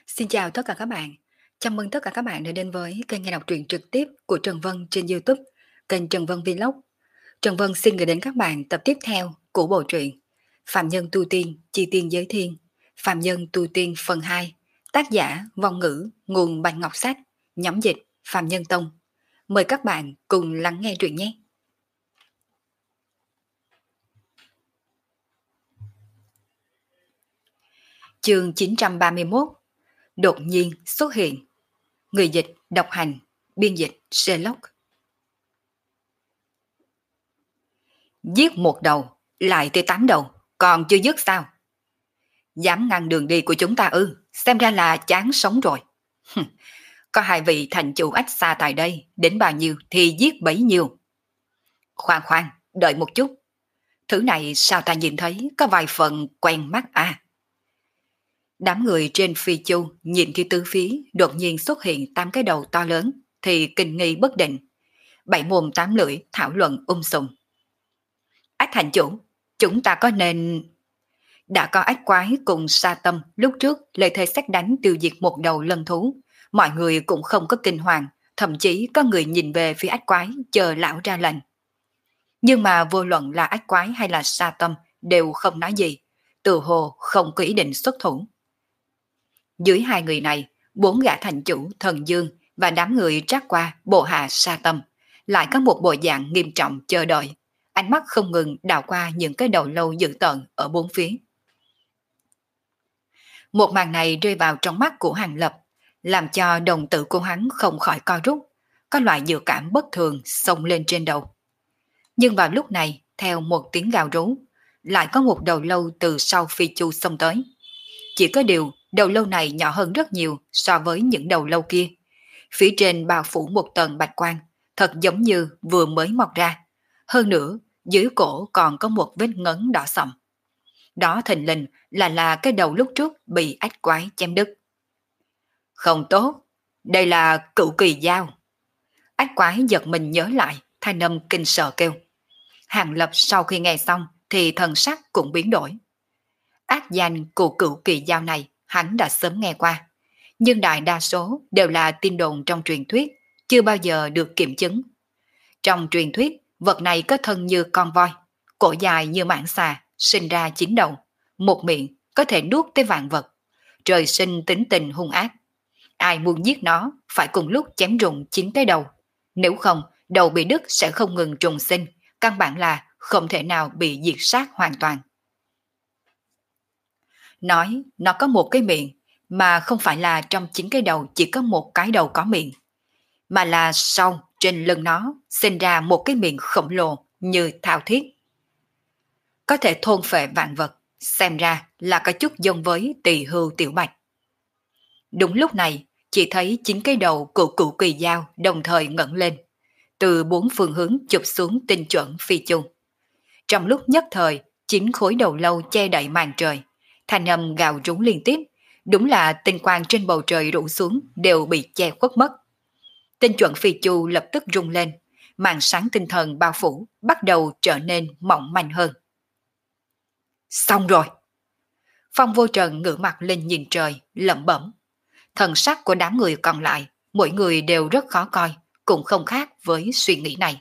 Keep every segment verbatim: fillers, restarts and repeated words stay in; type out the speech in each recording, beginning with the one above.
Xin chào tất cả các bạn. Chào mừng tất cả các bạn đã đến với kênh nghe đọc truyện trực tiếp của Trần Vân trên YouTube, kênh Trần Vân Vlog. Trần Vân xin gửi đến các bạn tập tiếp theo của bộ truyện Phạm Nhân Tu Tiên, Chi Tiên Giới Thiên, Phạm Nhân Tu Tiên phần hai, tác giả Vong Ngữ, nguồn Bạch Ngọc Sách, nhóm dịch Phạm Nhân Tông. Mời các bạn cùng lắng nghe truyện nhé. Chương chín trăm ba mươi mốt. Đột nhiên xuất hiện. Người dịch đọc hành, biên dịch Sherlock. Giết một đầu, lại tới tám đầu, còn chưa dứt sao? Dám ngăn đường đi của chúng ta ư? Xem ra là chán sống rồi. Có hai vị thành chủ ách xa tại đây, đến bao nhiêu thì giết bấy nhiêu. Khoan khoan, đợi một chút. Thứ này sao ta nhìn thấy có vài phần quen mắt à? Đám người trên phi chu nhìn khi tứ phía đột nhiên xuất hiện tám cái đầu to lớn thì kinh nghi bất định. Bảy mồm tám lưỡi thảo luận um sùm. Ách thành chủ, chúng ta có nên... Đã có ách quái cùng sa tâm lúc trước lời thề xét đánh tiêu diệt một đầu lân thú. Mọi người cũng không có kinh hoàng, thậm chí có người nhìn về phía ách quái chờ lão ra lệnh. Nhưng mà vô luận là ách quái hay là sa tâm đều không nói gì, tự hồ không có ý định xuất thủ. Dưới hai người này, bốn gã thành chủ thần dương và đám người trát qua bộ hạ sa tâm lại có một bộ dạng nghiêm trọng chờ đợi, ánh mắt không ngừng đảo qua những cái đầu lâu dữ tợn ở bốn phía. Một màn này rơi vào trong mắt của Hàng Lập, làm cho đồng tử của hắn không khỏi co rút, có loại dự cảm bất thường xông lên trên đầu. Nhưng vào lúc này, theo một tiếng gào rú, lại có một đầu lâu từ sau phi chu xông tới. Chỉ có điều, đầu lâu này nhỏ hơn rất nhiều so với những đầu lâu kia. Phía trên bao phủ một tầng bạch quang, thật giống như vừa mới mọc ra. Hơn nữa, dưới cổ còn có một vết ngấn đỏ sậm. Đó thình lình là là cái đầu lúc trước bị ách quái chém đứt. Không tốt, đây là cửu kỳ dao. Ách quái giật mình nhớ lại, thanh âm kinh sợ kêu. Hàng Lập sau khi nghe xong thì thần sắc cũng biến đổi. Ác danh của cửu kỳ dao này hắn đã sớm nghe qua, nhưng đại đa số đều là tin đồn trong truyền thuyết, chưa bao giờ được kiểm chứng. Trong truyền thuyết, vật này có thân như con voi, cổ dài như mãng xà, sinh ra chín đầu, một miệng có thể nuốt tới vạn vật, trời sinh tính tình hung ác. Ai muốn giết nó phải cùng lúc chém rụng chín cái đầu, nếu không đầu bị đứt sẽ không ngừng trùng sinh, căn bản là không thể nào bị diệt sát hoàn toàn. Nói nó có một cái miệng, mà không phải là trong chín cái đầu chỉ có một cái đầu có miệng, mà là sau trên lưng nó sinh ra một cái miệng khổng lồ như thao thiết. Có thể thôn phệ vạn vật, xem ra là có chút giống với tỳ hưu tiểu bạch. Đúng lúc này, chỉ thấy chín cái đầu của cửu kỳ dao đồng thời ngẩng lên, từ bốn phương hướng chụp xuống tinh chuẩn phi chu. Trong lúc nhất thời, chín khối đầu lâu che đậy màn trời, thanh âm gào rú liên tiếp, đúng là tinh quang trên bầu trời rủ xuống đều bị che khuất mất. Tinh chuẩn phi chu lập tức rung lên, màn sáng tinh thần bao phủ bắt đầu trở nên mỏng manh hơn. Xong rồi! Phong Vô Trần ngửa mặt lên nhìn trời, lẩm bẩm. Thần sắc của đám người còn lại, mỗi người đều rất khó coi, cũng không khác với suy nghĩ này.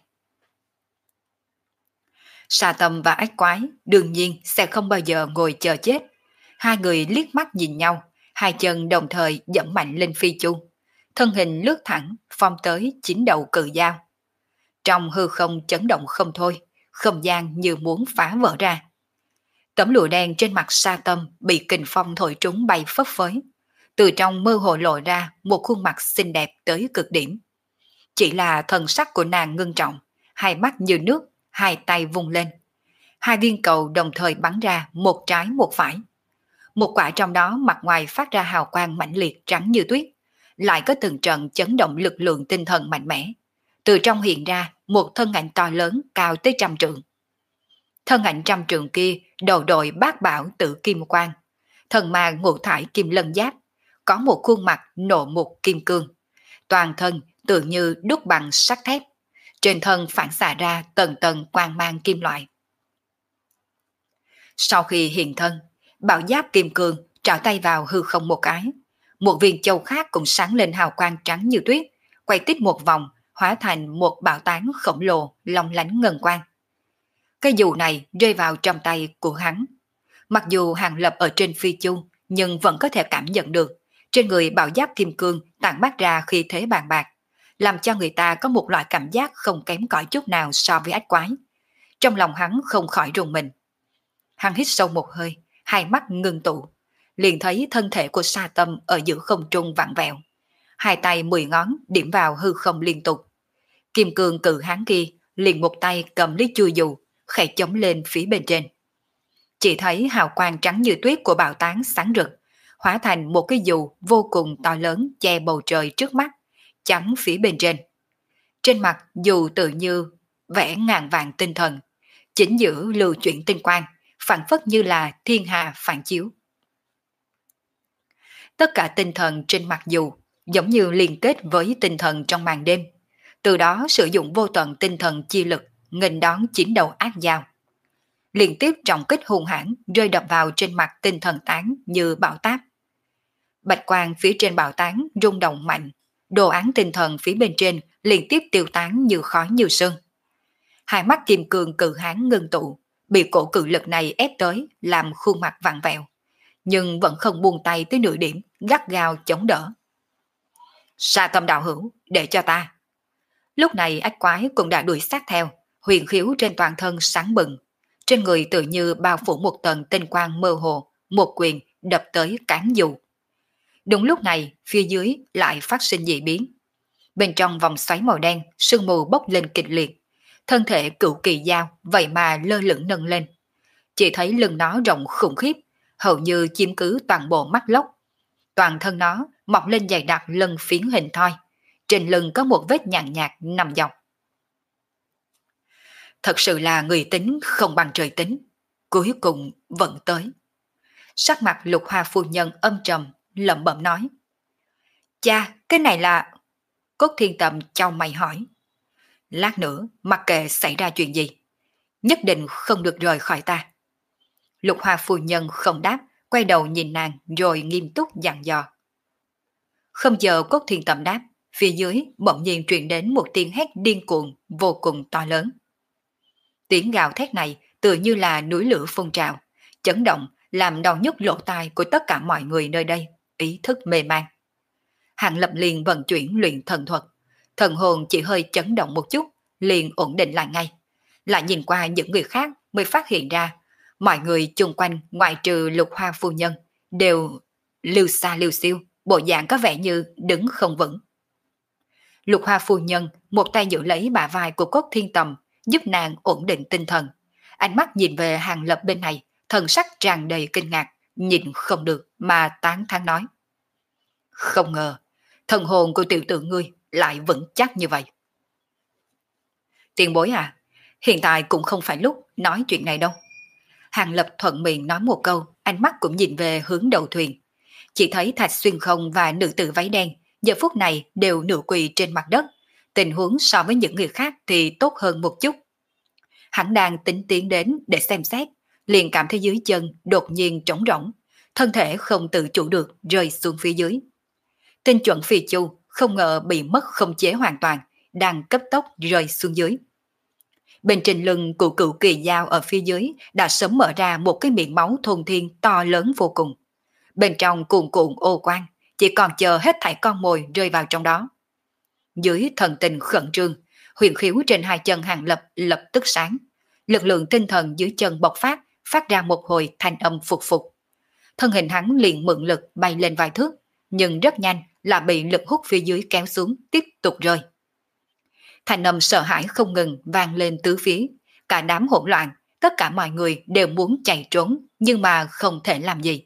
Sa Tâm và ách quái đương nhiên sẽ không bao giờ ngồi chờ chết. Hai người liếc mắt nhìn nhau, hai chân đồng thời dẫm mạnh lên phi chu. Thân hình lướt thẳng, phong tới chín đầu cự dao. Trong hư không chấn động không thôi, không gian như muốn phá vỡ ra. Tấm lụa đen trên mặt Sa Tâm bị kình phong thổi trúng bay phấp phới. Từ trong mơ hồ lộ ra một khuôn mặt xinh đẹp tới cực điểm. Chỉ là thần sắc của nàng ngưng trọng, hai mắt như nước, hai tay vung lên. Hai viên cầu đồng thời bắn ra một trái một phải. Một quả trong đó mặt ngoài phát ra hào quang mãnh liệt trắng như tuyết, lại có từng trận chấn động lực lượng tinh thần mạnh mẽ. Từ trong hiện ra một thân ảnh to lớn cao tới trăm trượng. Thân ảnh trăm trượng kia đầu đội bát bảo tự kim quang, thần ma ngũ thải kim lân giáp, có một khuôn mặt nộ mục kim cương, toàn thân tự như đúc bằng sắt thép, trên thân phản xạ ra tầng tầng quang mang kim loại. Sau khi hiện thân, bảo giáp kim cương trảo tay vào hư không một cái, một viên châu khác cũng sáng lên hào quang trắng như tuyết, quay tít một vòng, hóa thành một bảo tán khổng lồ, long lánh ngân quang. Cái dù này rơi vào trong tay của hắn. Mặc dù Hàng Lập ở trên phi chu, nhưng vẫn có thể cảm nhận được trên người bảo giáp kim cương tản mát ra khi thế bàn bạc, làm cho người ta có một loại cảm giác không kém cỏi chút nào so với ách quái. Trong lòng hắn không khỏi rùng mình. Hắn hít sâu một hơi, hai mắt ngưng tụ, liền thấy thân thể của Sa Tâm ở giữa không trung vặn vẹo, hai tay mười ngón điểm vào hư không liên tục. Kim cương cự hán kia liền một tay cầm lấy chui dù, khẽ chống lên phía bên trên. Chỉ thấy hào quang trắng như tuyết của bạo tán sáng rực, hóa thành một cái dù vô cùng to lớn che bầu trời trước mắt, chắn phía bên trên. Trên mặt dù tự như vẽ ngàn vạn tinh thần, chính giữa lưu chuyển tinh quang, phản phất như là thiên hà phản chiếu. Tất cả tinh thần trên mặt dù giống như liên kết với tinh thần trong màn đêm, từ đó sử dụng vô tận tinh thần chi lực nghênh đón chín đầu ác dao. Liên tiếp trọng kích hung hãn rơi đập vào trên mặt tinh thần tán như bão táp. Bạch quang phía trên bão tán rung động mạnh, đồ án tinh thần phía bên trên liên tiếp tiêu tán như khói như sương. Hai mắt kim cương cự hán ngưng tụ, bị cổ cự lực này ép tới làm khuôn mặt vặn vẹo, nhưng vẫn không buông tay tới nửa điểm, gắt gao chống đỡ. Sa Tâm đạo hữu, để cho ta. Lúc này ách quái cũng đã đuổi sát theo, huyền khiếu trên toàn thân sáng bừng, trên người tự như bao phủ một tầng tinh quang mơ hồ, một quyền đập tới cán dù. Đúng lúc này, phía dưới lại phát sinh dị biến. Bên trong vòng xoáy màu đen, sương mù bốc lên kịch liệt, thân thể cựu kỳ dao vậy mà lơ lửng nâng lên. Chỉ thấy lưng nó rộng khủng khiếp, hầu như chiếm cứ toàn bộ mắt lốc. Toàn thân nó mọc lên dày đặc lân phiến hình thoi, trên lưng có một vết nhàn nhạt nằm dọc. Thật sự là người tính không bằng trời tính, cuối cùng vẫn tới. Sắc mặt Lục Hoa phu nhân âm trầm, lẩm bẩm nói. Cha, cái này là... Cốt Thiên Tầm chau mày hỏi. Lát nữa, mặc kệ xảy ra chuyện gì, nhất định không được rời khỏi ta. Lục Hoa phu nhân không đáp, quay đầu nhìn nàng rồi nghiêm túc dặn dò. Không chờ Cốt Thiên Tầm đáp, phía dưới bỗng nhiên truyền đến một tiếng hét điên cuồng vô cùng to lớn. Tiếng gào thét này tựa như là núi lửa phun trào, chấn động làm đau nhức lỗ tai của tất cả mọi người nơi đây, ý thức mê man. Hàng Lập liền vận chuyển luyện thần thuật, thần hồn chỉ hơi chấn động một chút, liền ổn định lại ngay. Lại nhìn qua những người khác mới phát hiện ra, mọi người chung quanh ngoại trừ Lục Hoa phu nhân đều lưu xa lưu siêu, bộ dạng có vẻ như đứng không vững. Lục Hoa phu nhân một tay giữ lấy bả vai của Cốt Thiên Tầm, giúp nàng ổn định tinh thần. Ánh mắt nhìn về Hàng Lập bên này, thần sắc tràn đầy kinh ngạc, nhìn không được mà tán thán nói. Không ngờ, thần hồn của tiểu tử ngươi lại vững chắc như vậy. Tiền bối à, hiện tại cũng không phải lúc nói chuyện này đâu. Hàng Lập thuận miệng nói một câu, ánh mắt cũng nhìn về hướng đầu thuyền. Chỉ thấy Thạch Xuyên Không và nữ tử váy đen giờ phút này đều nửa quỳ trên mặt đất. Tình huống so với những người khác thì tốt hơn một chút. Hắn đang tính tiến đến để xem xét, liền cảm thấy dưới chân đột nhiên trống rỗng, thân thể không tự chủ được rơi xuống phía dưới. Tinh chuẩn phi chu không ngờ bị mất khống chế hoàn toàn, đang cấp tốc rơi xuống dưới. Bên trên lưng của cựu kỳ dao ở phía dưới đã sớm mở ra một cái miệng máu thôn thiên to lớn vô cùng. Bên trong cuồn cuộn ô quang, chỉ còn chờ hết thảy con mồi rơi vào trong đó. Dưới thần tình khẩn trương, huyền khiếu trên hai chân Hàng Lập lập tức sáng. Lực lượng tinh thần dưới chân bộc phát, phát ra một hồi thanh âm phục phục. Thân hình hắn liền mượn lực bay lên vài thước, nhưng rất nhanh là bị lực hút phía dưới kéo xuống, tiếp tục rơi. Thanh âm sợ hãi không ngừng vang lên tứ phía, cả đám hỗn loạn, tất cả mọi người đều muốn chạy trốn, nhưng mà không thể làm gì.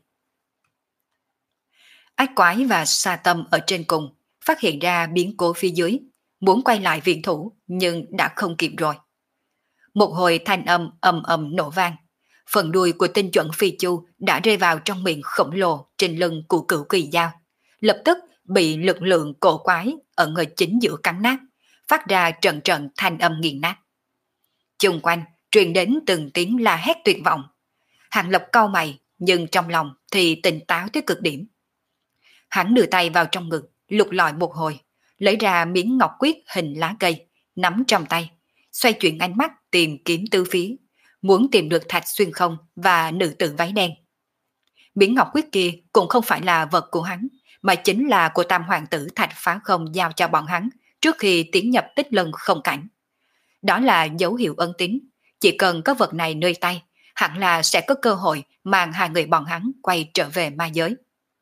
Ách quái và Sa Tâm ở trên cùng phát hiện ra biến cố phía dưới, muốn quay lại viện thủ nhưng đã không kịp rồi. Một hồi thanh âm ầm ầm nổ vang, phần đuôi của tinh chuẩn phi chu đã rơi vào trong miệng khổng lồ trên lưng của cửu kỳ dao, lập tức bị lực lượng cổ quái ở người chính giữa cắn nát, phát ra trận trận thanh âm nghiền nát. Chung quanh truyền đến từng tiếng la hét tuyệt vọng. Hàng Lập cau mày, nhưng trong lòng thì tỉnh táo tới cực điểm. Hắn đưa tay vào trong ngực, lục lọi một hồi, lấy ra miếng ngọc quyết hình lá cây, nắm trong tay, xoay chuyển ánh mắt tìm kiếm tứ phía, muốn tìm được Thạch Xuyên Không và nữ tử váy đen. Miếng ngọc quyết kia cũng không phải là vật của hắn, mà chính là của tam hoàng tử Thạch Phá Không giao cho bọn hắn trước khi tiến nhập Tích Lân không cảnh. Đó là dấu hiệu ân tín, chỉ cần có vật này nơi tay, hẳn là sẽ có cơ hội mang hai người bọn hắn quay trở về ma giới.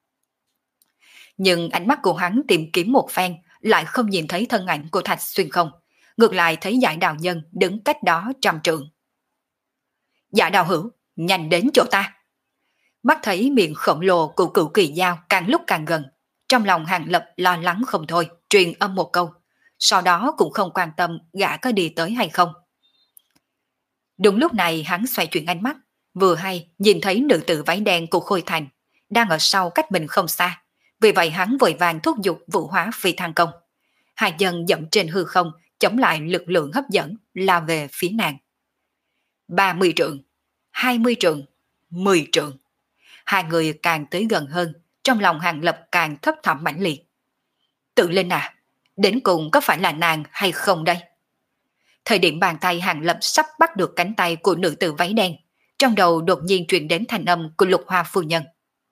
Nhưng ánh mắt của hắn tìm kiếm một phen lại không nhìn thấy thân ảnh của Thạch Xuyên Không, ngược lại thấy Giải Đào Nhân đứng cách đó trăm trượng. Giải Đào Hữu, nhanh đến chỗ ta. Mắt thấy miệng khổng lồ của Cửu Kỳ Dao càng lúc càng gần, trong lòng Hàng Lập lo lắng không thôi, truyền âm một câu, sau đó cũng không quan tâm gã có đi tới hay không. Đúng lúc này hắn xoay chuyển ánh mắt, vừa hay nhìn thấy nữ tử váy đen của Khôi Thành đang ở sau cách mình không xa, vì vậy hắn vội vàng thúc giục vũ hóa phi thăng công. Hai chân dẫm trên hư không, chống lại lực lượng hấp dẫn, lao về phía nàng. ba mươi trượng, hai mươi trượng, mười trượng. Hai người càng tới gần hơn, trong lòng Hàng Lập càng thấp thỏm mãnh liệt. Tự lên à, đến cùng có phải là nàng hay không đây? Thời điểm bàn tay Hàng Lập sắp bắt được cánh tay của nữ tử váy đen, trong đầu đột nhiên truyền đến thanh âm của Lục Hoa phu nhân.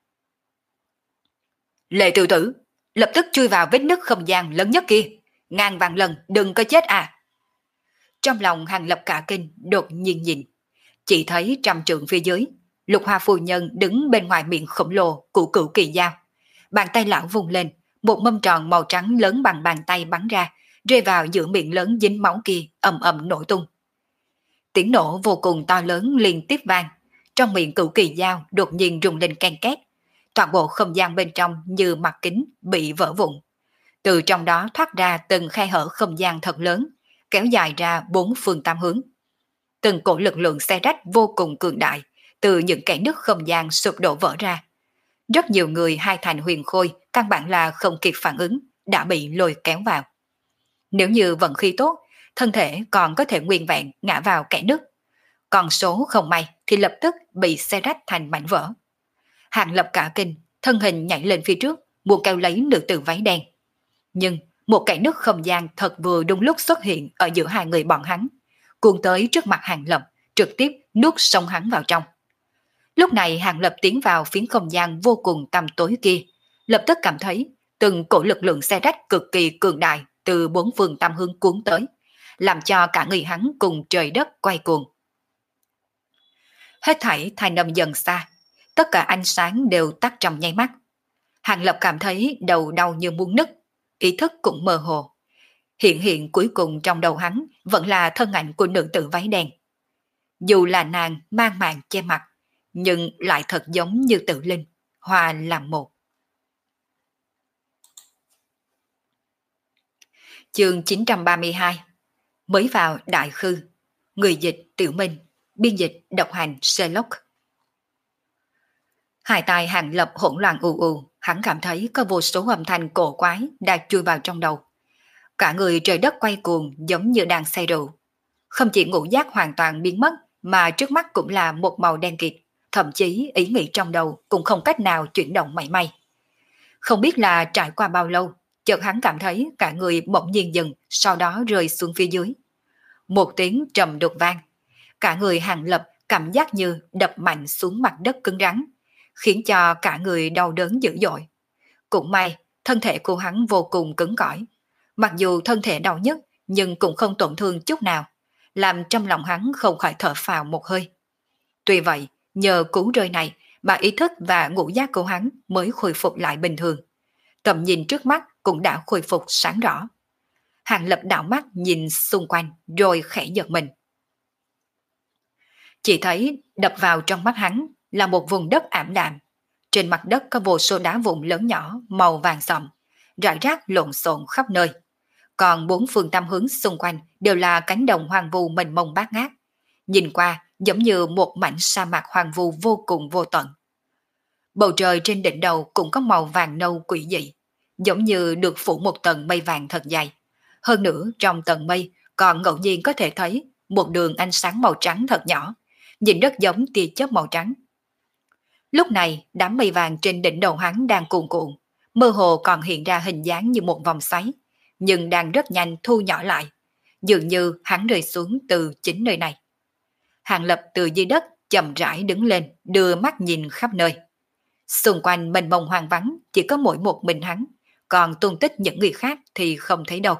Lệ tiểu tử, lập tức chui vào vết nứt không gian lớn nhất kia, ngàn vạn lần đừng có chết à. Trong lòng Hàng Lập cả kinh, đột nhiên nhìn, chỉ thấy trăm trượng phía dưới, Lục Hoa phu nhân đứng bên ngoài miệng khổng lồ của Cửu Kỳ Dao. Bàn tay lão vung lên, một mâm tròn màu trắng lớn bằng bàn tay bắn ra, rơi vào giữa miệng lớn dính máu kia, ầm ầm nổ tung. Tiếng nổ vô cùng to lớn liên tiếp vang, trong miệng Cửu Kỳ Dao đột nhiên rung lên ken két, toàn bộ không gian bên trong như mặt kính bị vỡ vụn. Từ trong đó thoát ra từng khe hở không gian thật lớn, kéo dài ra bốn phương tám hướng. Từng cổ lực lượng xé rách vô cùng cường đại, từ những kẽ nứt không gian sụp đổ vỡ ra. Rất nhiều người hai thành huyền khôi căn bản là không kịp phản ứng, đã bị lôi kéo vào. Nếu như vận khí tốt, thân thể còn có thể nguyên vẹn ngã vào kẽ nứt. Còn số không may thì lập tức bị xé rách thành mảnh vỡ. Hàng Lập cả kinh, thân hình nhảy lên phía trước, muốn kéo lấy nữ tử váy đen. Nhưng một kẽ nứt không gian thật vừa đúng lúc xuất hiện ở giữa hai người bọn hắn, cuốn tới trước mặt Hàng Lập, trực tiếp nuốt sống hắn vào trong. Lúc này Hàng Lập tiến vào phiến không gian vô cùng tăm tối kia, lập tức cảm thấy từng cổ lực lượng xé rách cực kỳ cường đại từ bốn phương tám hướng cuốn tới, làm cho cả người hắn cùng trời đất quay cuồng. Hết thảy thanh âm dần xa, tất cả ánh sáng đều tắt trong nháy mắt. Hàng Lập cảm thấy đầu đau như muốn nứt, ý thức cũng mơ hồ. Hiện hiện cuối cùng trong đầu hắn vẫn là thân ảnh của nữ tử váy đen. Dù là nàng mang màn che mặt, nhưng lại thật giống như tự linh, hòa làm một. Chương chín trăm ba mươi hai. Mới vào Đại Khư. Người dịch Tiểu Minh, biên dịch độc hành Sherlock. Hai tai Hàng Lập hỗn loạn ù ù, hắn cảm thấy có vô số âm thanh cổ quái đã chui vào trong đầu. Cả người trời đất quay cuồng giống như đang say rượu. Không chỉ ngũ giác hoàn toàn biến mất, mà trước mắt cũng là một màu đen kịt, thậm chí ý nghĩ trong đầu cũng không cách nào chuyển động mảy may. Không biết là trải qua bao lâu, chợt hắn cảm thấy cả người bỗng nhiên dừng, sau đó rơi xuống phía dưới. Một tiếng trầm đục vang, cả người Hàng Lập cảm giác như đập mạnh xuống mặt đất cứng rắn, khiến cho cả người đau đớn dữ dội. Cũng may, thân thể của hắn vô cùng cứng cỏi. Mặc dù thân thể đau nhức, nhưng cũng không tổn thương chút nào, làm trong lòng hắn không khỏi thở phào một hơi. Tuy vậy, nhờ cú rơi này mà ý thức và ngũ giác của hắn mới khôi phục lại bình thường. Tầm nhìn trước mắt cũng đã khôi phục sáng rõ. Hàng Lập đảo mắt nhìn xung quanh rồi khẽ giật mình. Chỉ thấy đập vào trong mắt hắn là một vùng đất ảm đạm. Trên mặt đất có vô số đá vụn lớn nhỏ màu vàng sậm, rải rác lộn xộn khắp nơi. Còn bốn phương tám hướng xung quanh đều là cánh đồng hoang vu mênh mông bát ngát. Nhìn qua giống như một mảnh sa mạc hoang vu vô cùng vô tận. Bầu trời trên đỉnh đầu cũng có màu vàng nâu quỷ dị, giống như được phủ một tầng mây vàng thật dày. Hơn nữa trong tầng mây còn ngẫu nhiên có thể thấy một đường ánh sáng màu trắng thật nhỏ, nhìn rất giống tia chớp màu trắng. Lúc này đám mây vàng trên đỉnh đầu hắn đang cuồn cuộn, mơ hồ còn hiện ra hình dáng như một vòng xoáy, nhưng đang rất nhanh thu nhỏ lại, dường như hắn rơi xuống từ chính nơi này. Hàng Lập từ dưới đất chậm rãi đứng lên, đưa mắt nhìn khắp nơi. Xung quanh mênh mông hoang vắng, chỉ có mỗi một mình hắn, còn tung tích những người khác thì không thấy đâu.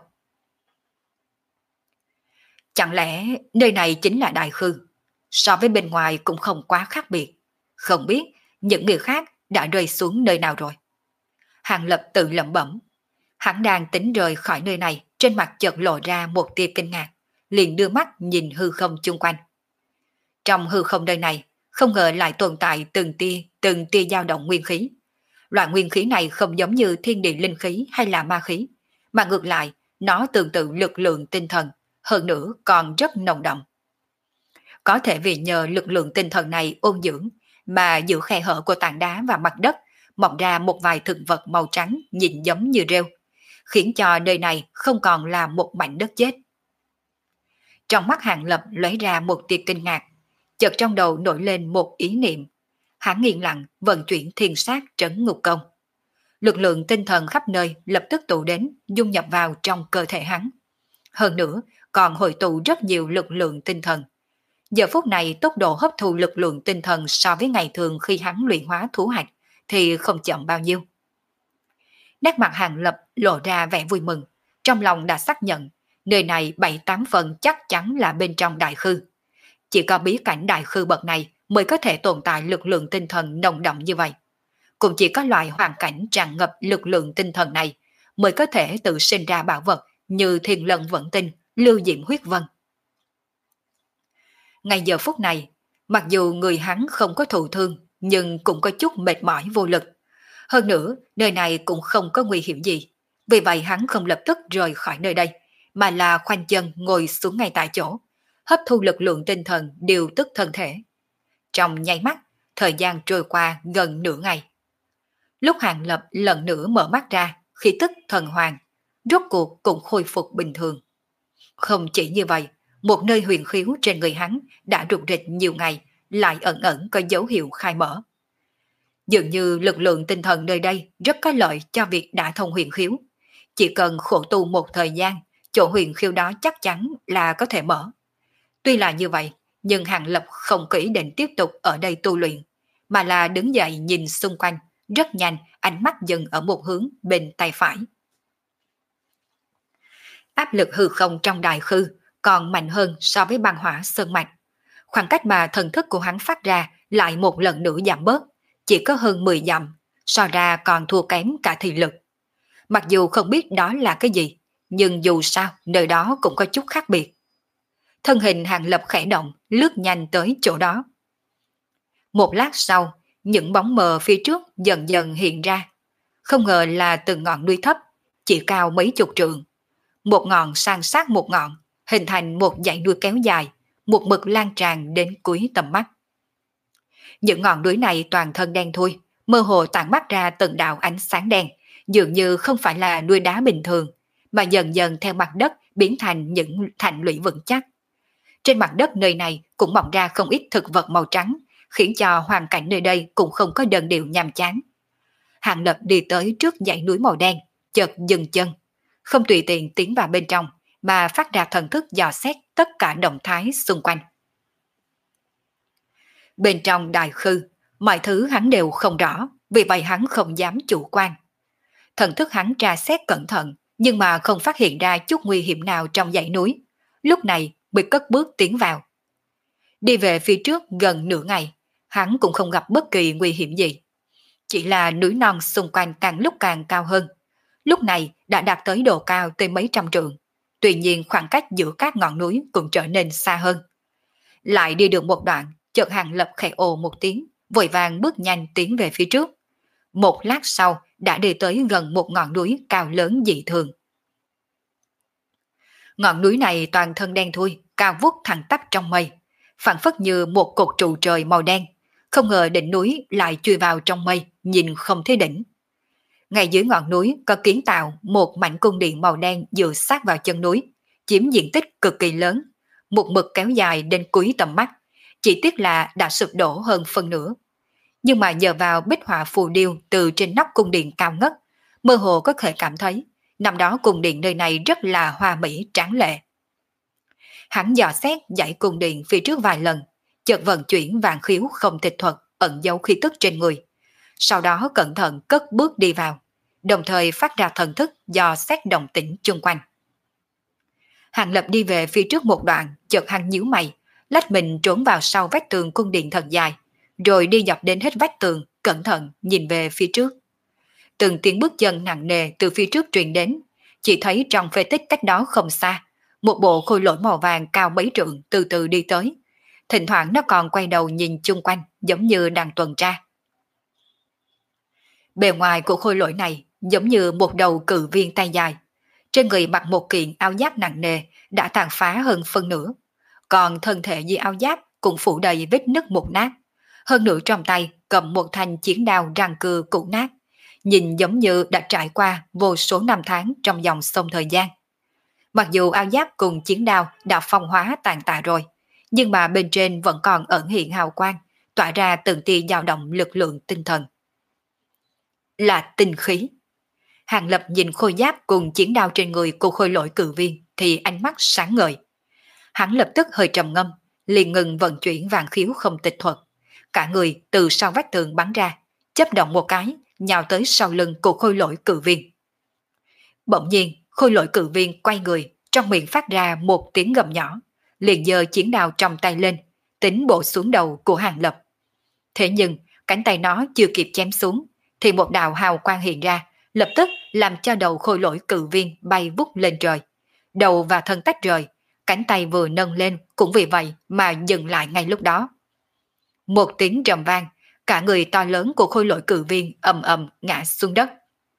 Chẳng lẽ nơi này chính là Đại Khư? So với bên ngoài cũng không quá khác biệt. Không biết những người khác đã rơi xuống nơi nào rồi. Hàng Lập tự lẩm bẩm. Hắn đang tính rời khỏi nơi này, trên mặt chợt lộ ra một tia kinh ngạc, liền đưa mắt nhìn hư không chung quanh. Trong hư không nơi này, không ngờ lại tồn tại từng tia, từng tia dao động nguyên khí. Loại nguyên khí này không giống như thiên địa linh khí hay là ma khí, mà ngược lại, nó tương tự lực lượng tinh thần, hơn nữa còn rất nồng đậm. Có thể vì nhờ lực lượng tinh thần này ôn dưỡng, mà giữa khe hở của tảng đá và mặt đất mọc ra một vài thực vật màu trắng nhìn giống như rêu, khiến cho nơi này không còn là một mảnh đất chết. Trong mắt Hàng Lập lóe ra một tia kinh ngạc, chợt trong đầu nổi lên một ý niệm. Hắn yên lặng vận chuyển thiên sát trấn ngục công. Lực lượng tinh thần khắp nơi lập tức tụ đến, dung nhập vào trong cơ thể hắn. Hơn nữa, còn hội tụ rất nhiều lực lượng tinh thần. Giờ phút này tốc độ hấp thu lực lượng tinh thần so với ngày thường khi hắn luyện hóa thú hạch thì không chậm bao nhiêu. Nét mặt Hàng Lập lộ ra vẻ vui mừng, trong lòng đã xác nhận, nơi này bảy tám phần chắc chắn là bên trong Đại Khư. Chỉ có bí cảnh Đại Khư bậc này mới có thể tồn tại lực lượng tinh thần nồng đậm như vậy. Cũng chỉ có loại hoàn cảnh tràn ngập lực lượng tinh thần này mới có thể tự sinh ra bảo vật như Thiên Lân Vận Tinh, Lưu Diệm Huyết Vân. Ngay giờ phút này, mặc dù người hắn không có thụ thương, nhưng cũng có chút mệt mỏi vô lực. Hơn nữa, nơi này cũng không có nguy hiểm gì. Vì vậy hắn không lập tức rời khỏi nơi đây, mà là khoanh chân ngồi xuống ngay tại chỗ, hấp thu lực lượng tinh thần điều tức thân thể. Trong nháy mắt, thời gian trôi qua gần nửa ngày. Lúc Hàng Lập lần nữa mở mắt ra, khí tức thần hoàng, rốt cuộc cũng khôi phục bình thường. Không chỉ như vậy, một nơi huyền khiếu trên người hắn đã rụt rịch nhiều ngày, lại ẩn ẩn có dấu hiệu khai mở. Dường như lực lượng tinh thần nơi đây rất có lợi cho việc đả thông huyền khiếu. Chỉ cần khổ tu một thời gian, chỗ huyền khiếu đó chắc chắn là có thể mở. Tuy là như vậy, nhưng Hàng Lập không có ý định tiếp tục ở đây tu luyện, mà là đứng dậy nhìn xung quanh, rất nhanh ánh mắt dừng ở một hướng bên tay phải. Áp lực hư không trong Đại Khư còn mạnh hơn so với băng hỏa sơn mạch. Khoảng cách mà thần thức của hắn phát ra lại một lần nữa giảm bớt, chỉ có hơn mười dặm, so ra còn thua kém cả thị lực. Mặc dù không biết đó là cái gì, nhưng dù sao nơi đó cũng có chút khác biệt. Thân hình Hàng Lập khẽ động, lướt nhanh tới chỗ đó. Một lát sau, những bóng mờ phía trước dần dần hiện ra. Không ngờ là từng ngọn núi thấp, chỉ cao mấy chục trượng. Một ngọn san sát một ngọn, hình thành một dãy núi kéo dài, một mực lan tràn đến cuối tầm mắt. Những ngọn núi này toàn thân đen thui, mơ hồ tản mắt ra từng đạo ánh sáng đen, dường như không phải là núi đá bình thường, mà dần dần theo mặt đất biến thành những thành lũy vững chắc. Trên mặt đất nơi này cũng mọc ra không ít thực vật màu trắng, khiến cho hoàn cảnh nơi đây cũng không có đơn điệu nhàm chán. Hàng Lập đi tới trước dãy núi màu đen, chợt dừng chân, không tùy tiện tiến vào bên trong, mà phát ra thần thức dò xét tất cả động thái xung quanh. Bên trong Đại Khư, mọi thứ hắn đều không rõ, vì vậy hắn không dám chủ quan. Thần thức hắn tra xét cẩn thận, nhưng mà không phát hiện ra chút nguy hiểm nào trong dãy núi. Lúc này mới cất bước tiến vào. Đi về phía trước gần nửa ngày, hắn cũng không gặp bất kỳ nguy hiểm gì. Chỉ là núi non xung quanh càng lúc càng cao hơn. Lúc này đã đạt tới độ cao tới mấy trăm trượng. Tuy nhiên khoảng cách giữa các ngọn núi cũng trở nên xa hơn. Lại đi được một đoạn, chợt Hàng Lập khẽ ồ một tiếng, vội vàng bước nhanh tiến về phía trước. Một lát sau đã đi tới gần một ngọn núi cao lớn dị thường. Ngọn núi này toàn thân đen thui, cao vút thẳng tắp trong mây, phảng phất như một cột trụ trời màu đen. Không ngờ đỉnh núi lại chui vào trong mây, nhìn không thấy đỉnh. Ngay dưới ngọn núi có kiến tạo một mảnh cung điện màu đen dựa sát vào chân núi, chiếm diện tích cực kỳ lớn, một mực kéo dài đến cuối tầm mắt, chỉ tiếc là đã sụp đổ hơn phân nửa. Nhưng mà nhờ vào bích họa phù điêu từ trên nóc cung điện cao ngất, mơ hồ có thể cảm thấy năm đó cung điện nơi này rất là hoa mỹ tráng lệ. Hắn dò xét dãy cung điện phía trước vài lần, chợt vận chuyển vạn khiếu không tịch thuật ẩn giấu khí tức trên người. Sau đó cẩn thận cất bước đi vào, đồng thời phát ra thần thức dò xét động tĩnh chung quanh. Hàng Lập đi về phía trước một đoạn, chợt hắn nhíu mày, lách mình trốn vào sau vách tường cung điện thật dài, rồi đi dọc đến hết vách tường, cẩn thận nhìn về phía trước. Từng tiếng bước chân nặng nề từ phía trước truyền đến, chỉ thấy trong phế tích cách đó không xa, một bộ khôi lỗi màu vàng cao mấy trượng từ từ đi tới. Thỉnh thoảng nó còn quay đầu nhìn chung quanh giống như đang tuần tra. Bề ngoài của khôi lỗi này giống như một đầu cự viên tay dài. Trên người mặc một kiện áo giáp nặng nề đã tàn phá hơn phân nửa. Còn thân thể dưới áo giáp cũng phủ đầy vết nứt mục nát. Hơn nữa trong tay cầm một thanh chiến đao răng cưa cũ nát. Nhìn giống như đã trải qua vô số năm tháng trong dòng sông thời gian. Mặc dù áo giáp cùng chiến đao đã phong hóa tàn tạ rồi, nhưng mà bên trên vẫn còn ẩn hiện hào quang, tỏa ra từng tia dao động lực lượng tinh thần. Là tinh khí. Hàng Lập nhìn khôi giáp cùng chiến đao trên người của khôi lỗi cự viên thì ánh mắt sáng ngời. Hắn lập tức hơi trầm ngâm, liền ngừng vận chuyển vạn khiếu không tịch thuật. Cả người từ sau vách tường bắn ra, chớp động một cái, nhào tới sau lưng của khôi lỗi cự viên. Bỗng nhiên, khôi lỗi cự viên quay người, trong miệng phát ra một tiếng gầm nhỏ, liền giơ chiến đao trong tay lên, tính bổ xuống đầu của Hàng Lập. Thế nhưng, cánh tay nó chưa kịp chém xuống, thì một đạo hào quang hiện ra, lập tức làm cho đầu khôi lỗi cự viên bay vút lên trời. Đầu và thân tách rời, cánh tay vừa nâng lên cũng vì vậy mà dừng lại ngay lúc đó. Một tiếng trầm vang, cả người to lớn của khôi lỗi cự viên ầm ầm ngã xuống đất.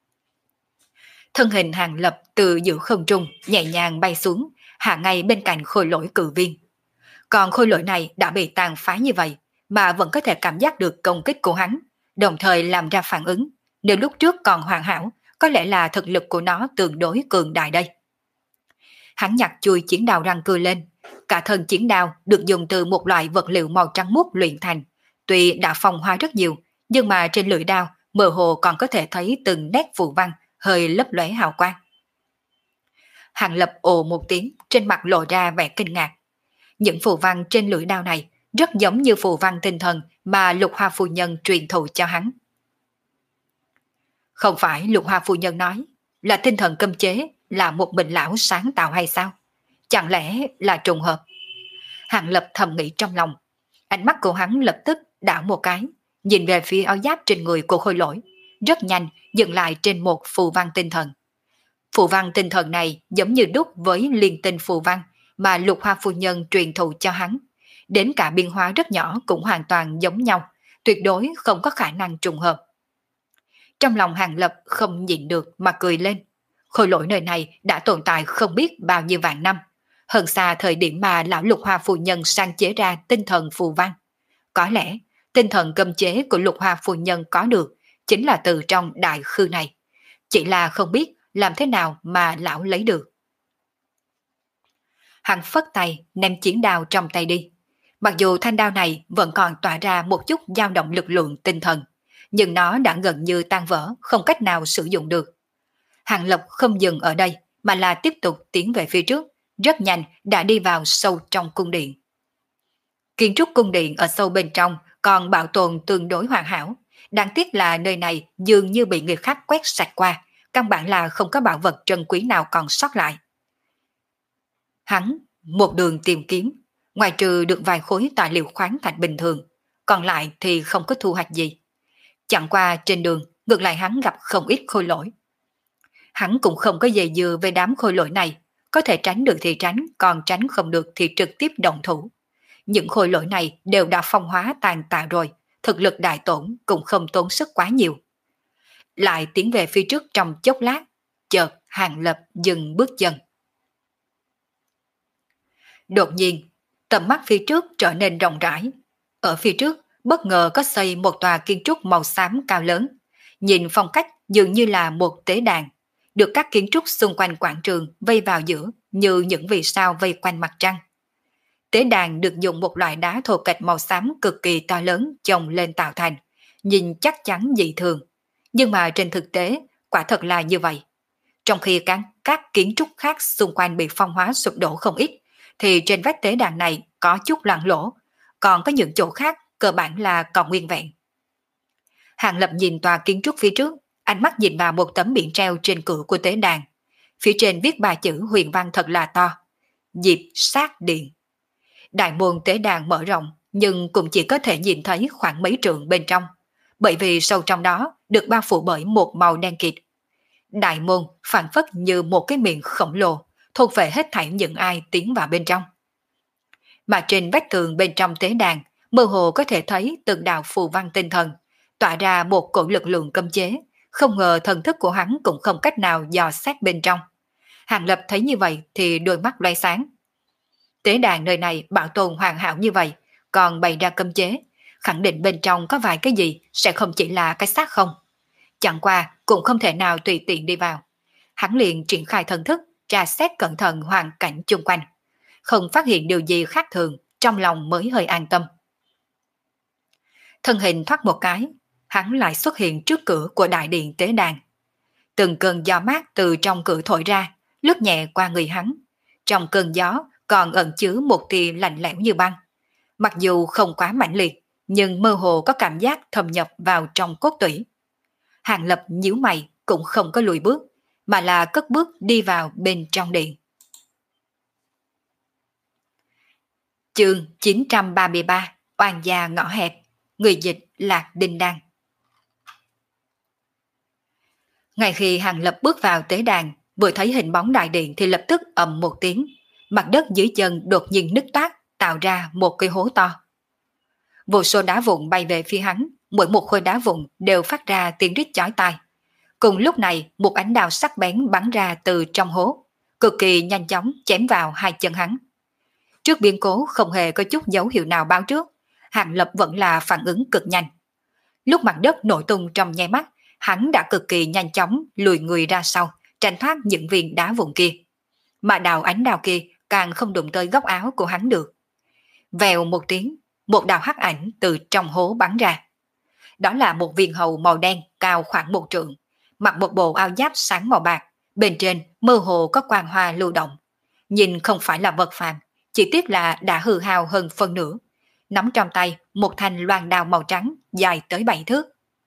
Thân hình Hàng Lập từ giữa không trung nhẹ nhàng bay xuống, hạ ngay bên cạnh khôi lỗi cự viên. Còn khôi lỗi này đã bị tàn phá như vậy mà vẫn có thể cảm giác được công kích của hắn, đồng thời làm ra phản ứng. Nếu lúc trước còn hoàn hảo, có lẽ là thực lực của nó tương đối cường đại đây. Hắn nhặt chui chiến đao răng cưa lên. Cả thân chiến đao được dùng từ một loại vật liệu màu trắng muốt luyện thành. Tuy đã phong hóa rất nhiều, nhưng mà trên lưỡi đao mơ hồ còn có thể thấy từng nét phù văn hơi lấp lóe hào quang. Hàng Lập ồ một tiếng, trên mặt lộ ra vẻ kinh ngạc. Những phù văn trên lưỡi đao này rất giống như phù văn tinh thần mà Lục Hoa phu nhân truyền thụ cho hắn. Không phải Lục Hoa phu nhân nói là tinh thần cấm chế là một mình lão sáng tạo hay sao? Chẳng lẽ là trùng hợp? Hàng Lập thầm nghĩ trong lòng. Ánh mắt của hắn lập tức đảo một cái, nhìn về phía áo giáp trên người của khôi lỗi, rất nhanh dừng lại trên một phù văn tinh thần. Phù văn tinh thần này giống như đúc với liên tinh phù văn mà Lục Hoa phu nhân truyền thụ cho hắn. Đến cả biên hóa rất nhỏ cũng hoàn toàn giống nhau, tuyệt đối không có khả năng trùng hợp. Trong lòng Hàng Lập không nhịn được mà cười lên. Khôi lỗi nơi này đã tồn tại không biết bao nhiêu vạn năm, hơn xa thời điểm mà lão Lục Hoa phu nhân sáng chế ra tinh thần phù văn. Có lẽ tinh thần cấm chế của Lục Hoa phu nhân có được chính là từ trong đại khư này, chỉ là không biết làm thế nào mà lão lấy được. Hắn phất tay ném chiến đao trong tay đi. Mặc dù thanh đao này vẫn còn tỏa ra một chút dao động lực lượng tinh thần, nhưng nó đã gần như tan vỡ, không cách nào sử dụng được. Hàng Lập không dừng ở đây mà là tiếp tục tiến về phía trước, rất nhanh đã đi vào sâu trong cung điện. Kiến trúc cung điện ở sâu bên trong còn bảo tồn tương đối hoàn hảo, đáng tiếc là nơi này dường như bị người khác quét sạch qua, căn bản là không có bảo vật trân quý nào còn sót lại. Hắn một đường tìm kiếm, ngoài trừ được vài khối tài liệu khoáng thạch bình thường, còn lại thì không có thu hoạch gì. Chẳng qua trên đường, ngược lại hắn gặp không ít khôi lỗi. Hắn cũng không có dè dừa về đám khôi lỗi này, có thể tránh được thì tránh, còn tránh không được thì trực tiếp động thủ. Những khôi lỗi này đều đã phong hóa tàn tạ rồi, thực lực đại tổn cũng không tốn sức quá nhiều. Lại tiến về phía trước trong chốc lát, chợt Hàng Lập dừng bước chân. Đột nhiên, tầm mắt phía trước trở nên rộng rãi. Ở phía trước, bất ngờ có xây một tòa kiến trúc màu xám cao lớn. Nhìn phong cách dường như là một tế đàn, được các kiến trúc xung quanh quảng trường vây vào giữa như những vì sao vây quanh mặt trăng. Tế đàn được dùng một loại đá thổ kịch màu xám cực kỳ to lớn chồng lên tạo thành, nhìn chắc chắn dị thường. Nhưng mà trên thực tế, quả thật là như vậy. Trong khi các, các kiến trúc khác xung quanh bị phong hóa sụp đổ không ít, thì trên vách tế đàn này có chút loang lỗ, còn có những chỗ khác cơ bản là còn nguyên vẹn. Hàng Lập nhìn tòa kiến trúc phía trước, ánh mắt nhìn vào một tấm biển treo trên cửa của tế đàn. Phía trên viết ba chữ huyền văn thật là to: Diệp Sát Điện. Đại môn tế đàn mở rộng, nhưng cũng chỉ có thể nhìn thấy khoảng mấy trượng bên trong, bởi vì sâu trong đó được bao phủ bởi một màu đen kịt. Đại môn phản phất như một cái miệng khổng lồ, thôn phệ hết thảy những ai tiến vào bên trong. Mà trên vách tường bên trong tế đàn, mơ hồ có thể thấy từng đạo phù văn tinh thần, tỏa ra một cổ lực lượng cấm chế, không ngờ thần thức của hắn cũng không cách nào dò xét bên trong. Hàng Lập thấy như vậy thì đôi mắt loay sáng. Tế đàn nơi này bảo tồn hoàn hảo như vậy, còn bày ra cấm chế, khẳng định bên trong có vài cái gì sẽ không chỉ là cái xác không. Chẳng qua cũng không thể nào tùy tiện đi vào. Hắn liền triển khai thần thức, tra xét cẩn thận hoàn cảnh chung quanh. Không phát hiện điều gì khác thường, trong lòng mới hơi an tâm. Thân hình thoát một cái, hắn lại xuất hiện trước cửa của đại điện tế đàn. Từng cơn gió mát từ trong cửa thổi ra, lướt nhẹ qua người hắn. Trong cơn gió còn ẩn chứa một tia lạnh lẽo như băng. Mặc dù không quá mãnh liệt, nhưng mơ hồ có cảm giác thâm nhập vào trong cốt tủy. Hàng Lập nhíu mày cũng không có lùi bước, mà là cất bước đi vào bên trong điện. Chương chín trăm ba mươi ba, Oan gia ngõ hẹp. Người dịch Lạc Đinh Đăng. Ngay khi Hàng Lập bước vào tế đàn, vừa thấy hình bóng đại điện thì lập tức ầm một tiếng, mặt đất dưới chân đột nhiên nứt toát, tạo ra một cái hố to. Vô số đá vụn bay về phía hắn, mỗi một khối đá vụn đều phát ra tiếng rít chói tai. Cùng lúc này, một ánh đao sắc bén bắn ra từ trong hố, cực kỳ nhanh chóng chém vào hai chân hắn. Trước biến cố không hề có chút dấu hiệu nào báo trước, Hàng Lập vẫn là phản ứng cực nhanh. Lúc mặt đất nổ tung trong nháy mắt, hắn đã cực kỳ nhanh chóng lùi người ra sau, tránh thoát những viên đá vụn kia. Mà đào ánh đao kia càng không đụng tới góc áo của hắn được. Vèo một tiếng, một đạo hắc ảnh từ trong hố bắn ra. Đó là một viên hầu màu đen cao khoảng một trượng, mặc một bộ áo giáp sáng màu bạc, bên trên mơ hồ có quang hoa lưu động. Nhìn không phải là vật phàm, chỉ tiếc là đã hư hao hơn phân nửa. Nắm trong tay một thanh loan đao màu trắng dài tới bảy thước.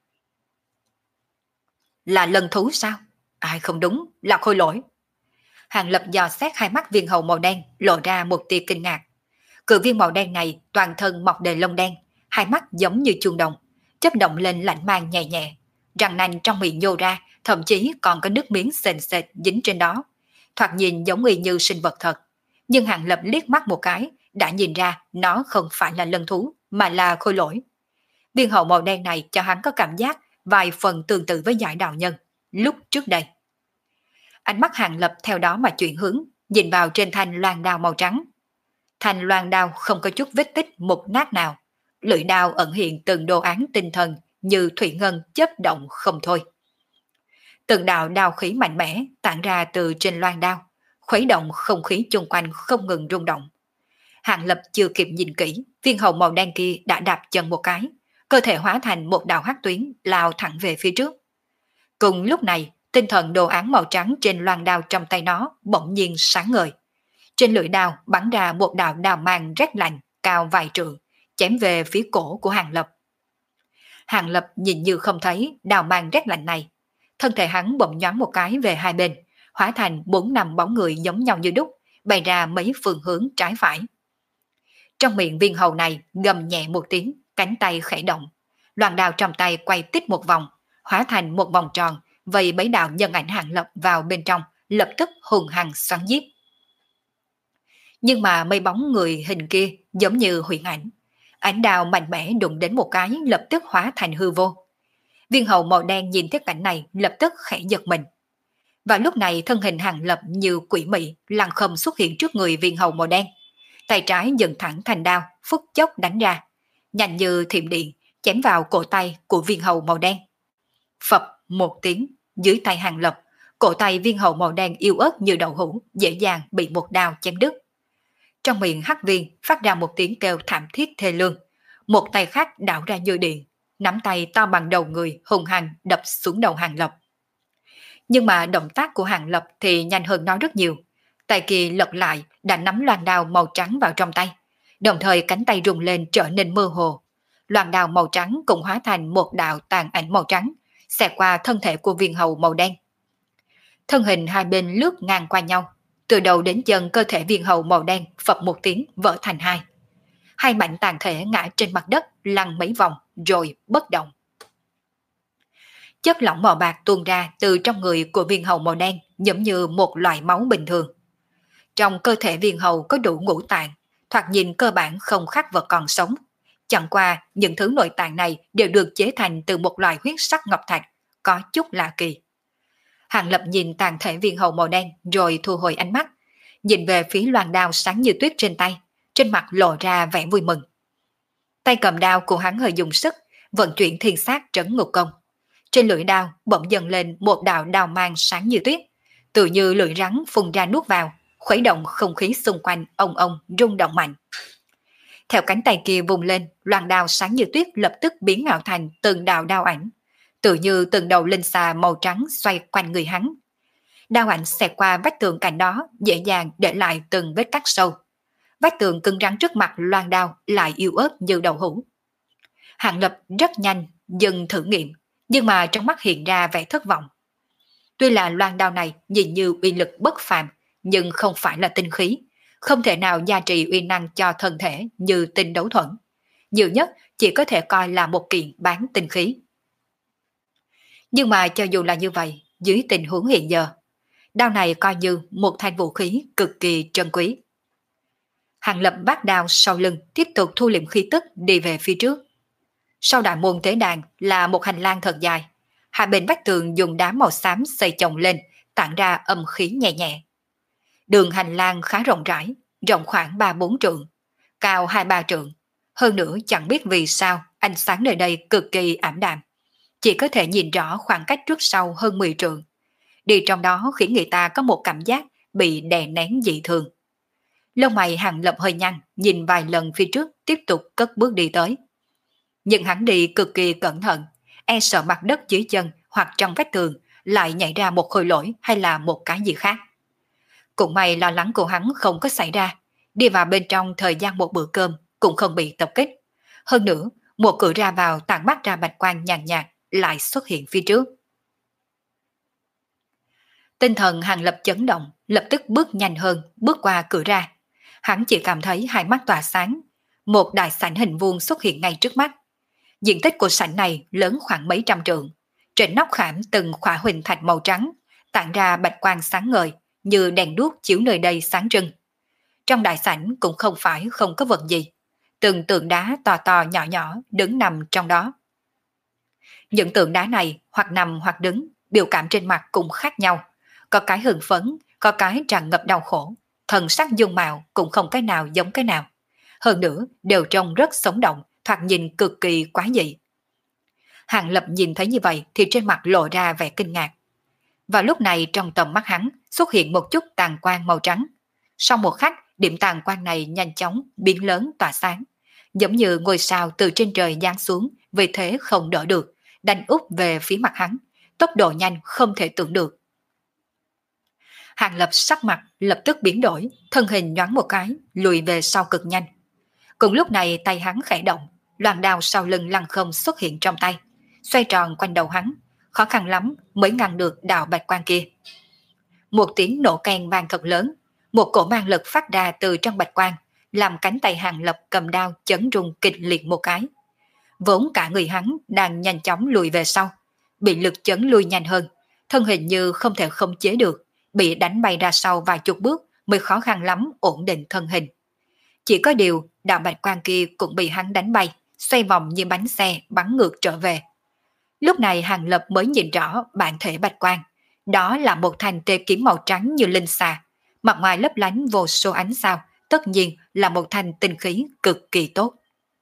Là lân thú sao? Ai không đúng, là khôi lỗi. Hàng Lập dò xét hai mắt viên hầu màu đen, lộ ra một tia kinh ngạc. Cự viên màu đen này toàn thân mọc đầy lông đen, hai mắt giống như chuông đồng, chớp động lên lạnh mang nhẹ nhẹ, răng nanh trong miệng nhô ra, thậm chí còn có nước miếng sền sệt dính trên đó, thoạt nhìn giống y như sinh vật thật. Nhưng Hàng Lập liếc mắt một cái đã nhìn ra nó không phải là lân thú mà là khôi lỗi. Viên hầu màu đen này cho hắn có cảm giác vài phần tương tự với Giải Đạo Nhân lúc trước đây. Ánh mắt Hàng Lập theo đó mà chuyển hướng, nhìn vào trên thanh loan đao màu trắng. Thanh loan đao không có chút vết tích mục nát nào, lưỡi đao ẩn hiện từng đồ án tinh thần như thủy ngân chớp động không thôi. Từng đạo đao khí mạnh mẽ tản ra từ trên loan đao, khuấy động không khí chung quanh không ngừng rung động. Hàng Lập chưa kịp nhìn kỹ, viên hầu màu đen kia đã đạp chân một cái, cơ thể hóa thành một đạo hắc tuyến lao thẳng về phía trước. Cùng lúc này, tinh thần đồ án màu trắng trên loan đao trong tay nó bỗng nhiên sáng ngời. Trên lưỡi đao bắn ra một đạo đao mang rét lạnh cao vài trượng, chém về phía cổ của Hàng Lập. Hàng Lập nhìn như không thấy đao mang rét lạnh này, thân thể hắn bỗng nhoáng một cái về hai bên, hóa thành bốn năm bóng người giống nhau như đúc, bày ra mấy phương hướng trái phải. Trong miệng viên hầu này gầm nhẹ một tiếng, cánh tay khẽ động, loan đao trong tay quay tít một vòng, hóa thành một vòng tròn, vây mấy đạo nhân ảnh Hàng Lập vào bên trong, lập tức hùng hăng xoắn giết. Nhưng mà mấy bóng người hình kia giống như huyền ảnh, ánh đao mạnh mẽ đụng đến một cái lập tức hóa thành hư vô. Viên hầu màu đen nhìn thấy cảnh này lập tức khẽ giật mình. Và lúc này thân hình Hàng Lập như quỷ mị lăng không xuất hiện trước người viên hầu màu đen, tay trái dựng thẳng thành đao, phút chốc đánh ra, nhanh như thiểm điện chém vào cổ tay của viên hầu màu đen. Phập một tiếng, dưới tay Hàng Lập, cổ tay viên hầu màu đen yếu ớt như đậu hũ dễ dàng bị một đao chém đứt. Trong miệng hắc viên phát ra một tiếng kêu thảm thiết thê lương, một tay khác đảo ra như điện, nắm tay to bằng đầu người hùng hăng đập xuống đầu Hàng Lập. Nhưng mà động tác của Hàng Lập thì nhanh hơn nó rất nhiều. Tay kia lật lại đã nắm loan đao màu trắng vào trong tay, đồng thời cánh tay rung lên trở nên mơ hồ. Loan đao màu trắng cũng hóa thành một đạo tàn ảnh màu trắng, xẹt qua thân thể của viên hầu màu đen. Thân hình hai bên lướt ngang qua nhau, từ đầu đến chân cơ thể viên hầu màu đen phập một tiếng vỡ thành hai. Hai mảnh tàn thể ngã trên mặt đất lăn mấy vòng rồi bất động. Chất lỏng màu bạc tuôn ra từ trong người của viên hầu màu đen giống như một loại máu bình thường. Trong cơ thể viên hầu có đủ ngũ tạng, thoạt nhìn cơ bản không khác vật còn sống. Chẳng qua những thứ nội tạng này đều được chế thành từ một loại huyết sắc ngọc thạch, có chút lạ kỳ. Hàng Lập nhìn tàn thể viên hầu màu đen rồi thu hồi ánh mắt, nhìn về phía loan đao sáng như tuyết trên tay, trên mặt lộ ra vẻ vui mừng. Tay cầm đao của hắn hơi dùng sức, vận chuyển thiên sát trấn ngục công. Trên lưỡi đao bỗng dần lên một đạo đao mang sáng như tuyết, tự như lưỡi rắn phun ra nuốt vào, khuấy động không khí xung quanh ông ông rung động mạnh. Theo cánh tay kia vùng lên, loan đao sáng như tuyết lập tức biến ảo thành từng đạo đao ảnh, tự như từng đầu linh xà màu trắng xoay quanh người hắn. Đao ảnh xẹt qua vách tường cạnh đó, dễ dàng để lại từng vết cắt sâu. Vách tường cứng rắn trước mặt loan đao lại yếu ớt như đậu hũ. Hàng Lập rất nhanh dừng thử nghiệm, nhưng mà trong mắt hiện ra vẻ thất vọng. Tuy là loan đao này nhìn như uy lực bất phàm, nhưng không phải là tinh khí, không thể nào gia trì uy năng cho thân thể như tinh đấu thuẫn. Nhiều nhất chỉ có thể coi là một kiện bán tinh khí. Nhưng mà cho dù là như vậy, dưới tình huống hiện giờ, đao này coi như một thanh vũ khí cực kỳ trân quý. Hàng Lập vác đao sau lưng, tiếp tục thu liệm khí tức đi về phía trước. Sau đại môn tế đàn là một hành lang thật dài, hai bên vách tường dùng đá màu xám xây chồng lên, tản ra âm khí nhẹ nhẹ. Đường hành lang khá rộng rãi, rộng khoảng ba bốn trượng, cao hai ba trượng. Hơn nữa chẳng biết vì sao ánh sáng nơi đây cực kỳ ảm đạm, chỉ có thể nhìn rõ khoảng cách trước sau hơn mười trượng. Đi trong đó khiến người ta có một cảm giác bị đè nén dị thường. Lông mày Hàng Lập hơi nhăn, nhìn vài lần phía trước, tiếp tục cất bước đi tới. Nhưng hắn đi cực kỳ cẩn thận, e sợ mặt đất dưới chân hoặc trong vách tường lại nhảy ra một khối lỗi hay là một cái gì khác. Cũng may lo lắng của hắn không có xảy ra, đi vào bên trong thời gian một bữa cơm cũng không bị tập kích. Hơn nữa, một cửa ra vào tản mắt ra bạch quang nhàn nhạt lại xuất hiện phía trước. Tinh thần Hàng Lập chấn động, lập tức bước nhanh hơn, bước qua cửa ra. Hắn chỉ cảm thấy hai mắt tỏa sáng, một đại sảnh hình vuông xuất hiện ngay trước mắt. Diện tích của sảnh này lớn khoảng mấy trăm trượng. Trên nóc khảm từng khỏa huỳnh thạch màu trắng, tản ra bạch quang sáng ngời, như đèn đuốc chiếu nơi đây sáng trưng. Trong đại sảnh cũng không phải không có vật gì. Từng tượng đá to to nhỏ nhỏ đứng nằm trong đó. Những tượng đá này hoặc nằm hoặc đứng, biểu cảm trên mặt cũng khác nhau. Có cái hưng phấn, có cái tràn ngập đau khổ. Thần sắc dung mạo cũng không cái nào giống cái nào. Hơn nữa đều trông rất sống động, thoạt nhìn cực kỳ quá dị. Hàng Lập nhìn thấy như vậy thì trên mặt lộ ra vẻ kinh ngạc. Vào lúc này trong tầm mắt hắn xuất hiện một chút tàn quang màu trắng. Sau một khắc, điểm tàn quang này nhanh chóng biến lớn tỏa sáng, giống như ngôi sao từ trên trời giáng xuống, vì thế không đỡ được, đánh úp về phía mặt hắn, tốc độ nhanh không thể tưởng được. Hàng Lập sắc mặt lập tức biến đổi, thân hình nhoáng một cái, lùi về sau cực nhanh. Cùng lúc này tay hắn khẽ động, loan đao sau lưng lăng không xuất hiện trong tay, xoay tròn quanh đầu hắn, khó khăn lắm mới ngăn được đạo bạch quang kia. Một tiếng nổ keng vang thật lớn, một cổ mang lực phát ra từ trong bạch quang, làm cánh tay Hàng Lập cầm đao chấn rung kịch liệt một cái. Vốn cả người hắn đang nhanh chóng lùi về sau, bị lực chấn lui nhanh hơn, thân hình như không thể khống chế được, bị đánh bay ra sau vài chục bước mới khó khăn lắm ổn định thân hình. Chỉ có điều đạo bạch quang kia cũng bị hắn đánh bay, xoay vòng như bánh xe bắn ngược trở về. Lúc này Hàng Lập mới nhìn rõ bản thể bạch quang, đó là một thanh tê kiếm màu trắng như linh xà, mặt ngoài lấp lánh vô số ánh sao, tất nhiên là một thanh tinh khí cực kỳ tốt.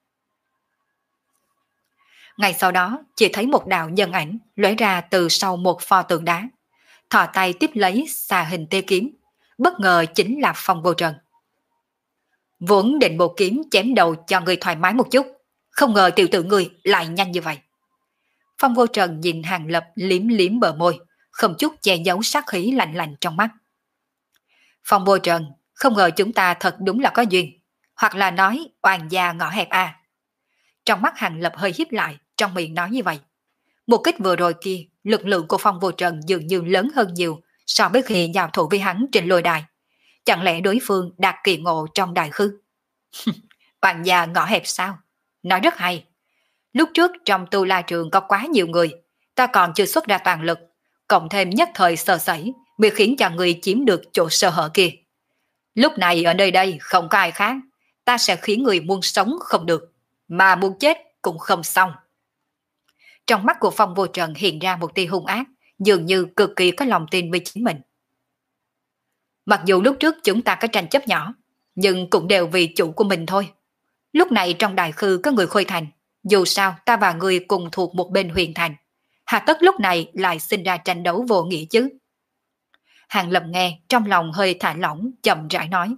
Ngay sau đó chỉ thấy một đạo nhân ảnh lóe ra từ sau một pho tượng đá, thò tay tiếp lấy xà hình tê kiếm, bất ngờ chính là Phong Vô Trần. Vốn định một kiếm chém đầu cho người thoải mái một chút, không ngờ tiểu tử người lại nhanh như vậy. Phong Vô Trần nhìn Hàng Lập liếm liếm bờ môi, không chút che giấu sát khí lạnh lạnh trong mắt. Phong Vô Trần, không ngờ chúng ta thật đúng là có duyên, hoặc là nói oan gia ngõ hẹp à. Trong mắt Hàng Lập hơi híp lại, trong miệng nói như vậy. Một kích vừa rồi kia, lực lượng của Phong Vô Trần dường như lớn hơn nhiều so với khi giao thủ với hắn trên lôi đài. Chẳng lẽ đối phương đạt kỳ ngộ trong đại khư? Oan gia ngõ hẹp sao? Nói rất hay. Lúc trước trong Tu La Trường có quá nhiều người, ta còn chưa xuất ra toàn lực, cộng thêm nhất thời sơ sẩy, bị khiến cho người chiếm được chỗ sơ hở kia. Lúc này ở nơi đây không có ai khác, ta sẽ khiến người muốn sống không được, mà muốn chết cũng không xong. Trong mắt của Phong Vô Trần hiện ra một tia hung ác, dường như cực kỳ có lòng tin với chính mình. Mặc dù lúc trước chúng ta có tranh chấp nhỏ, nhưng cũng đều vì chủ của mình thôi. Lúc này trong đại khư có người Khôi Thành, dù sao ta và người cùng thuộc một bên huyền thành, hà tất lúc này lại sinh ra tranh đấu vô nghĩa chứ. Hàng Lập nghe trong lòng hơi thả lỏng, chậm rãi nói.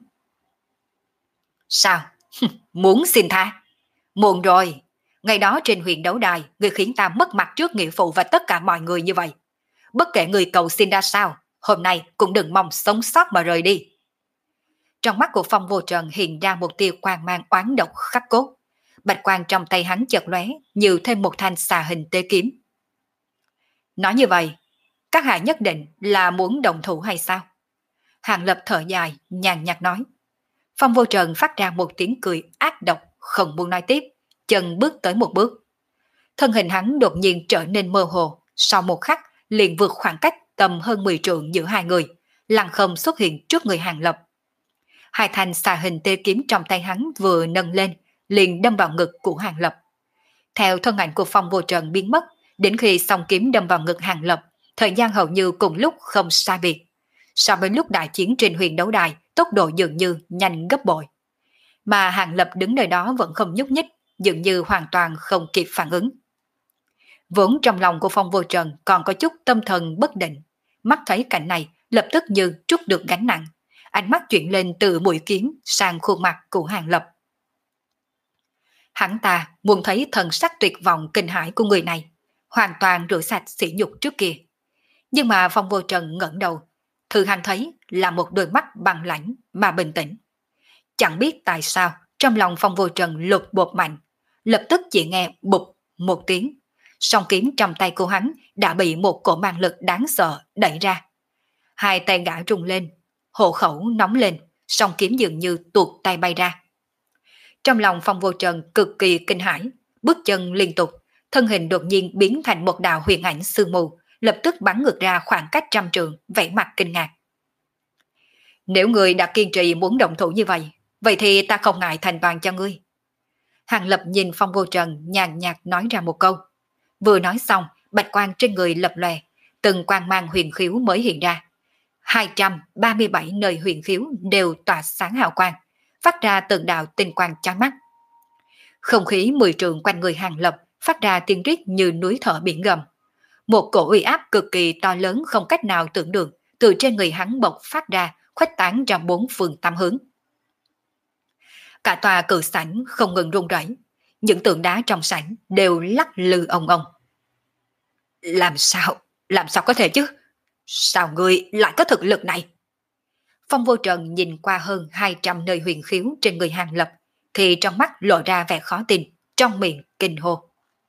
Sao? Muốn xin tha? Muộn rồi. Ngày đó trên huyền đấu đài, người khiến ta mất mặt trước nghĩa phụ và tất cả mọi người như vậy. Bất kể người cầu xin ra sao, hôm nay cũng đừng mong sống sót mà rời đi. Trong mắt của Phong Vô Trần hiện ra một tia quang mang oán độc khắc cốt. Bạch quang trong tay hắn chợt lóe, như thêm một thanh xà hình tế kiếm. Nói như vậy, các hạ nhất định là muốn đồng thủ hay sao? Hàng Lập thở dài, nhàn nhạt nói. Phong Vô Trần phát ra một tiếng cười ác độc, không muốn nói tiếp, chân bước tới một bước. Thân hình hắn đột nhiên trở nên mơ hồ, sau một khắc liền vượt khoảng cách tầm hơn mười trượng giữa hai người, lăng không xuất hiện trước người Hàng Lập. Hai thanh xà hình tê kiếm trong tay hắn vừa nâng lên, liền đâm vào ngực của Hàng Lập. Theo thân ảnh của Phong Vô Trần biến mất, đến khi song kiếm đâm vào ngực Hàng Lập, thời gian hầu như cùng lúc không sai biệt. So với lúc đại chiến trên huyền đấu đài, tốc độ dường như nhanh gấp bội. Mà Hàng Lập đứng nơi đó vẫn không nhúc nhích, dường như hoàn toàn không kịp phản ứng. Vốn trong lòng của Phong Vô Trần còn có chút tâm thần bất định, mắt thấy cảnh này lập tức như trút được gánh nặng, ánh mắt chuyển lên từ mũi kiếm sang khuôn mặt của Hàng Lập. Hắn ta muốn thấy thần sắc tuyệt vọng kinh hãi của người này, hoàn toàn rửa sạch sỉ nhục trước kia. Nhưng mà Phong Vô Trần ngẩng đầu, thứ hắn thấy là một đôi mắt bằng lãnh mà bình tĩnh. Chẳng biết tại sao trong lòng Phong Vô Trần lột bột mạnh, lập tức chỉ nghe bụp một tiếng, song kiếm trong tay của hắn đã bị một cổ mang lực đáng sợ đẩy ra. Hai tay gã rung lên, hộ khẩu nóng lên, song kiếm dường như tuột tay bay ra. Trong lòng Phong Vô Trần cực kỳ kinh hãi, bước chân liên tục, thân hình đột nhiên biến thành một đạo huyền ảnh sương mù, lập tức bắn ngược ra khoảng cách trăm trượng, vẻ mặt kinh ngạc. Nếu người đã kiên trì muốn động thủ như vậy, vậy thì ta không ngại thành toàn cho ngươi. Hàng Lập nhìn Phong Vô Trần nhàn nhạt nói ra một câu. Vừa nói xong, bạch quang trên người lập lòe, từng quang mang huyền khiếu mới hiện ra. hai trăm ba mươi bảy nơi huyền khiếu đều tỏa sáng hào quang, phát ra từng đạo tinh quang chói mắt. Không khí mười trượng quanh người Hàng Lập phát ra tiếng rít như núi thở biển gầm. Một cổ uy áp cực kỳ to lớn không cách nào tưởng được từ trên người hắn bộc phát ra, khuếch tán ra bốn phương tám hướng. Cả tòa cự sảnh không ngừng rung rẩy, những tượng đá trong sảnh đều lắc lư ong ong. Làm sao, làm sao có thể chứ? Sao ngươi lại có thực lực này? Phong Vô Trần nhìn qua hơn hai trăm nơi huyền khiếu trên người Hàng Lập, thì trong mắt lộ ra vẻ khó tin, trong miệng kinh hô.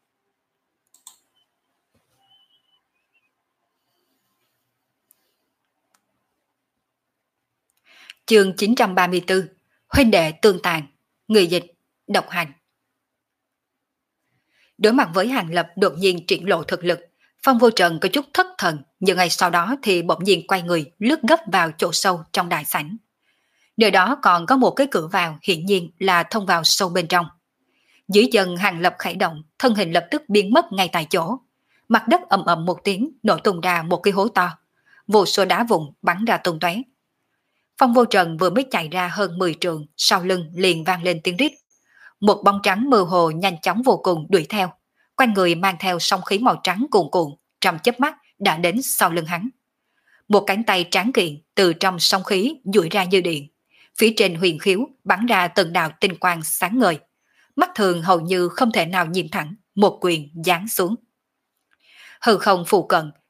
Chương chín trăm ba mươi tư, huynh đệ tương tàn, người dịch, độc hành. Đối mặt với Hàng Lập đột nhiên triển lộ thực lực, Phong Vô Trần có chút thất thần, nhưng ngay sau đó thì bỗng nhiên quay người lướt gấp vào chỗ sâu trong đại sảnh. Nơi đó còn có một cái cửa vào, hiển nhiên là thông vào sâu bên trong. Dưới chân Hàng Lập khởi động, thân hình lập tức biến mất ngay tại chỗ. Mặt đất ầm ầm một tiếng, nổ tung ra một cái hố to. Vô số đá vụn bắn ra tung tóe. Phong Vô Trần vừa mới chạy ra hơn mười trượng, sau lưng liền vang lên tiếng rít. Một bóng trắng mơ hồ nhanh chóng vô cùng đuổi theo. Quanh người mang theo sóng khí màu trắng cuồn cuộn, trong chớp mắt đã đến sau lưng hắn. Một cánh tay tráng kiện từ trong sóng khí duỗi ra như điện. Phía trên huyền khiếu bắn ra từng đạo tinh quang sáng ngời. Mắt thường hầu như không thể nào nhìn thẳng, một quyền giáng xuống. Hư không phụ cận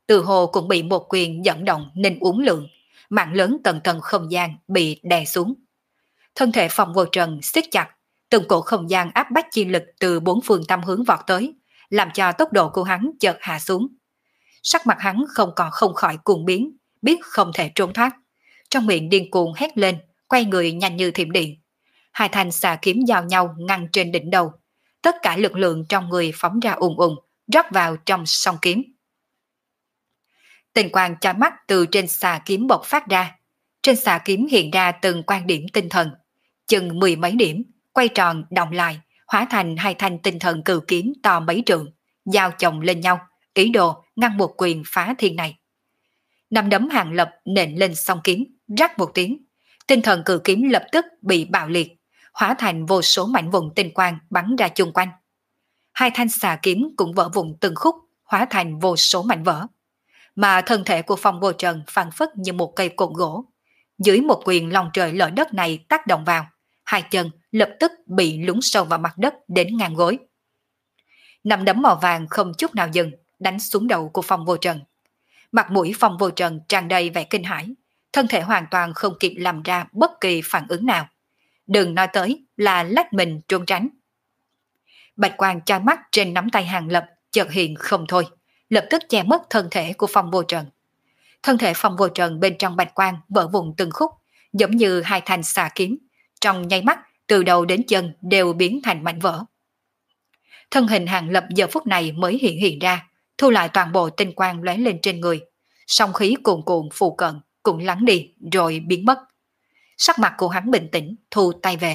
Từ hồ cũng bị một quyền dẫn động nên uốn lượn, mạng lớn tầng tầng không gian bị đè xuống. Thân thể Phong Vô Trần siết chặt, từng cổ không gian áp bách chi lực từ bốn phương tám hướng vọt tới, làm cho tốc độ của hắn chợt hạ xuống. Sắc mặt hắn không còn không khỏi cuồng biến, biết không thể trốn thoát. Trong miệng điên cuồng hét lên, quay người nhanh như thiểm điện. Hai thanh xà kiếm giao nhau ngăn trên đỉnh đầu. Tất cả lực lượng trong người phóng ra ùn ùn, rót vào trong song kiếm. Tình quang chói mắt từ trên xà kiếm bộc phát ra. Trên xà kiếm hiện ra từng quan điểm tinh thần, chừng mười mấy điểm, quay tròn động lại, hóa thành hai thanh tinh thần cự kiếm to mấy trượng, giao chồng lên nhau, ý đồ ngăn một quyền phá thiên này. Năm đấm Hàng Lập nện lên song kiếm, rắc một tiếng, tinh thần cự kiếm lập tức bị bạo liệt, hóa thành vô số mảnh vụn tinh quang bắn ra chung quanh. Hai thanh xà kiếm cũng vỡ vụn từng khúc, hóa thành vô số mảnh vỡ. Mà thân thể của Phong Vô Trần phảng phất như một cây cột gỗ. Dưới một quyền lòng trời lở đất này tác động vào, hai chân lập tức bị lún sâu vào mặt đất đến ngang gối. Năm đấm màu vàng không chút nào dừng, đánh xuống đầu của Phong Vô Trần. Mặt mũi Phong Vô Trần tràn đầy vẻ kinh hãi, thân thể hoàn toàn không kịp làm ra bất kỳ phản ứng nào. Đừng nói tới là lách mình trốn tránh. Bạch quang chói mắt trên nắm tay Hàng Lập chợt hiện không thôi, lập tức che mất thân thể của Phong Vô Trần. Thân thể Phong Vô Trần bên trong bạch quang vỡ vụn từng khúc, giống như hai thanh xà kiếm, trong nháy mắt từ đầu đến chân đều biến thành mảnh vỡ. Thân hình Hàng Lập giờ phút này mới hiện hiện ra, thu lại toàn bộ tinh quang lóe lên trên người, song khí cuồn cuộn phù cận cũng lắng đi rồi biến mất. Sắc mặt của hắn bình tĩnh, thu tay về.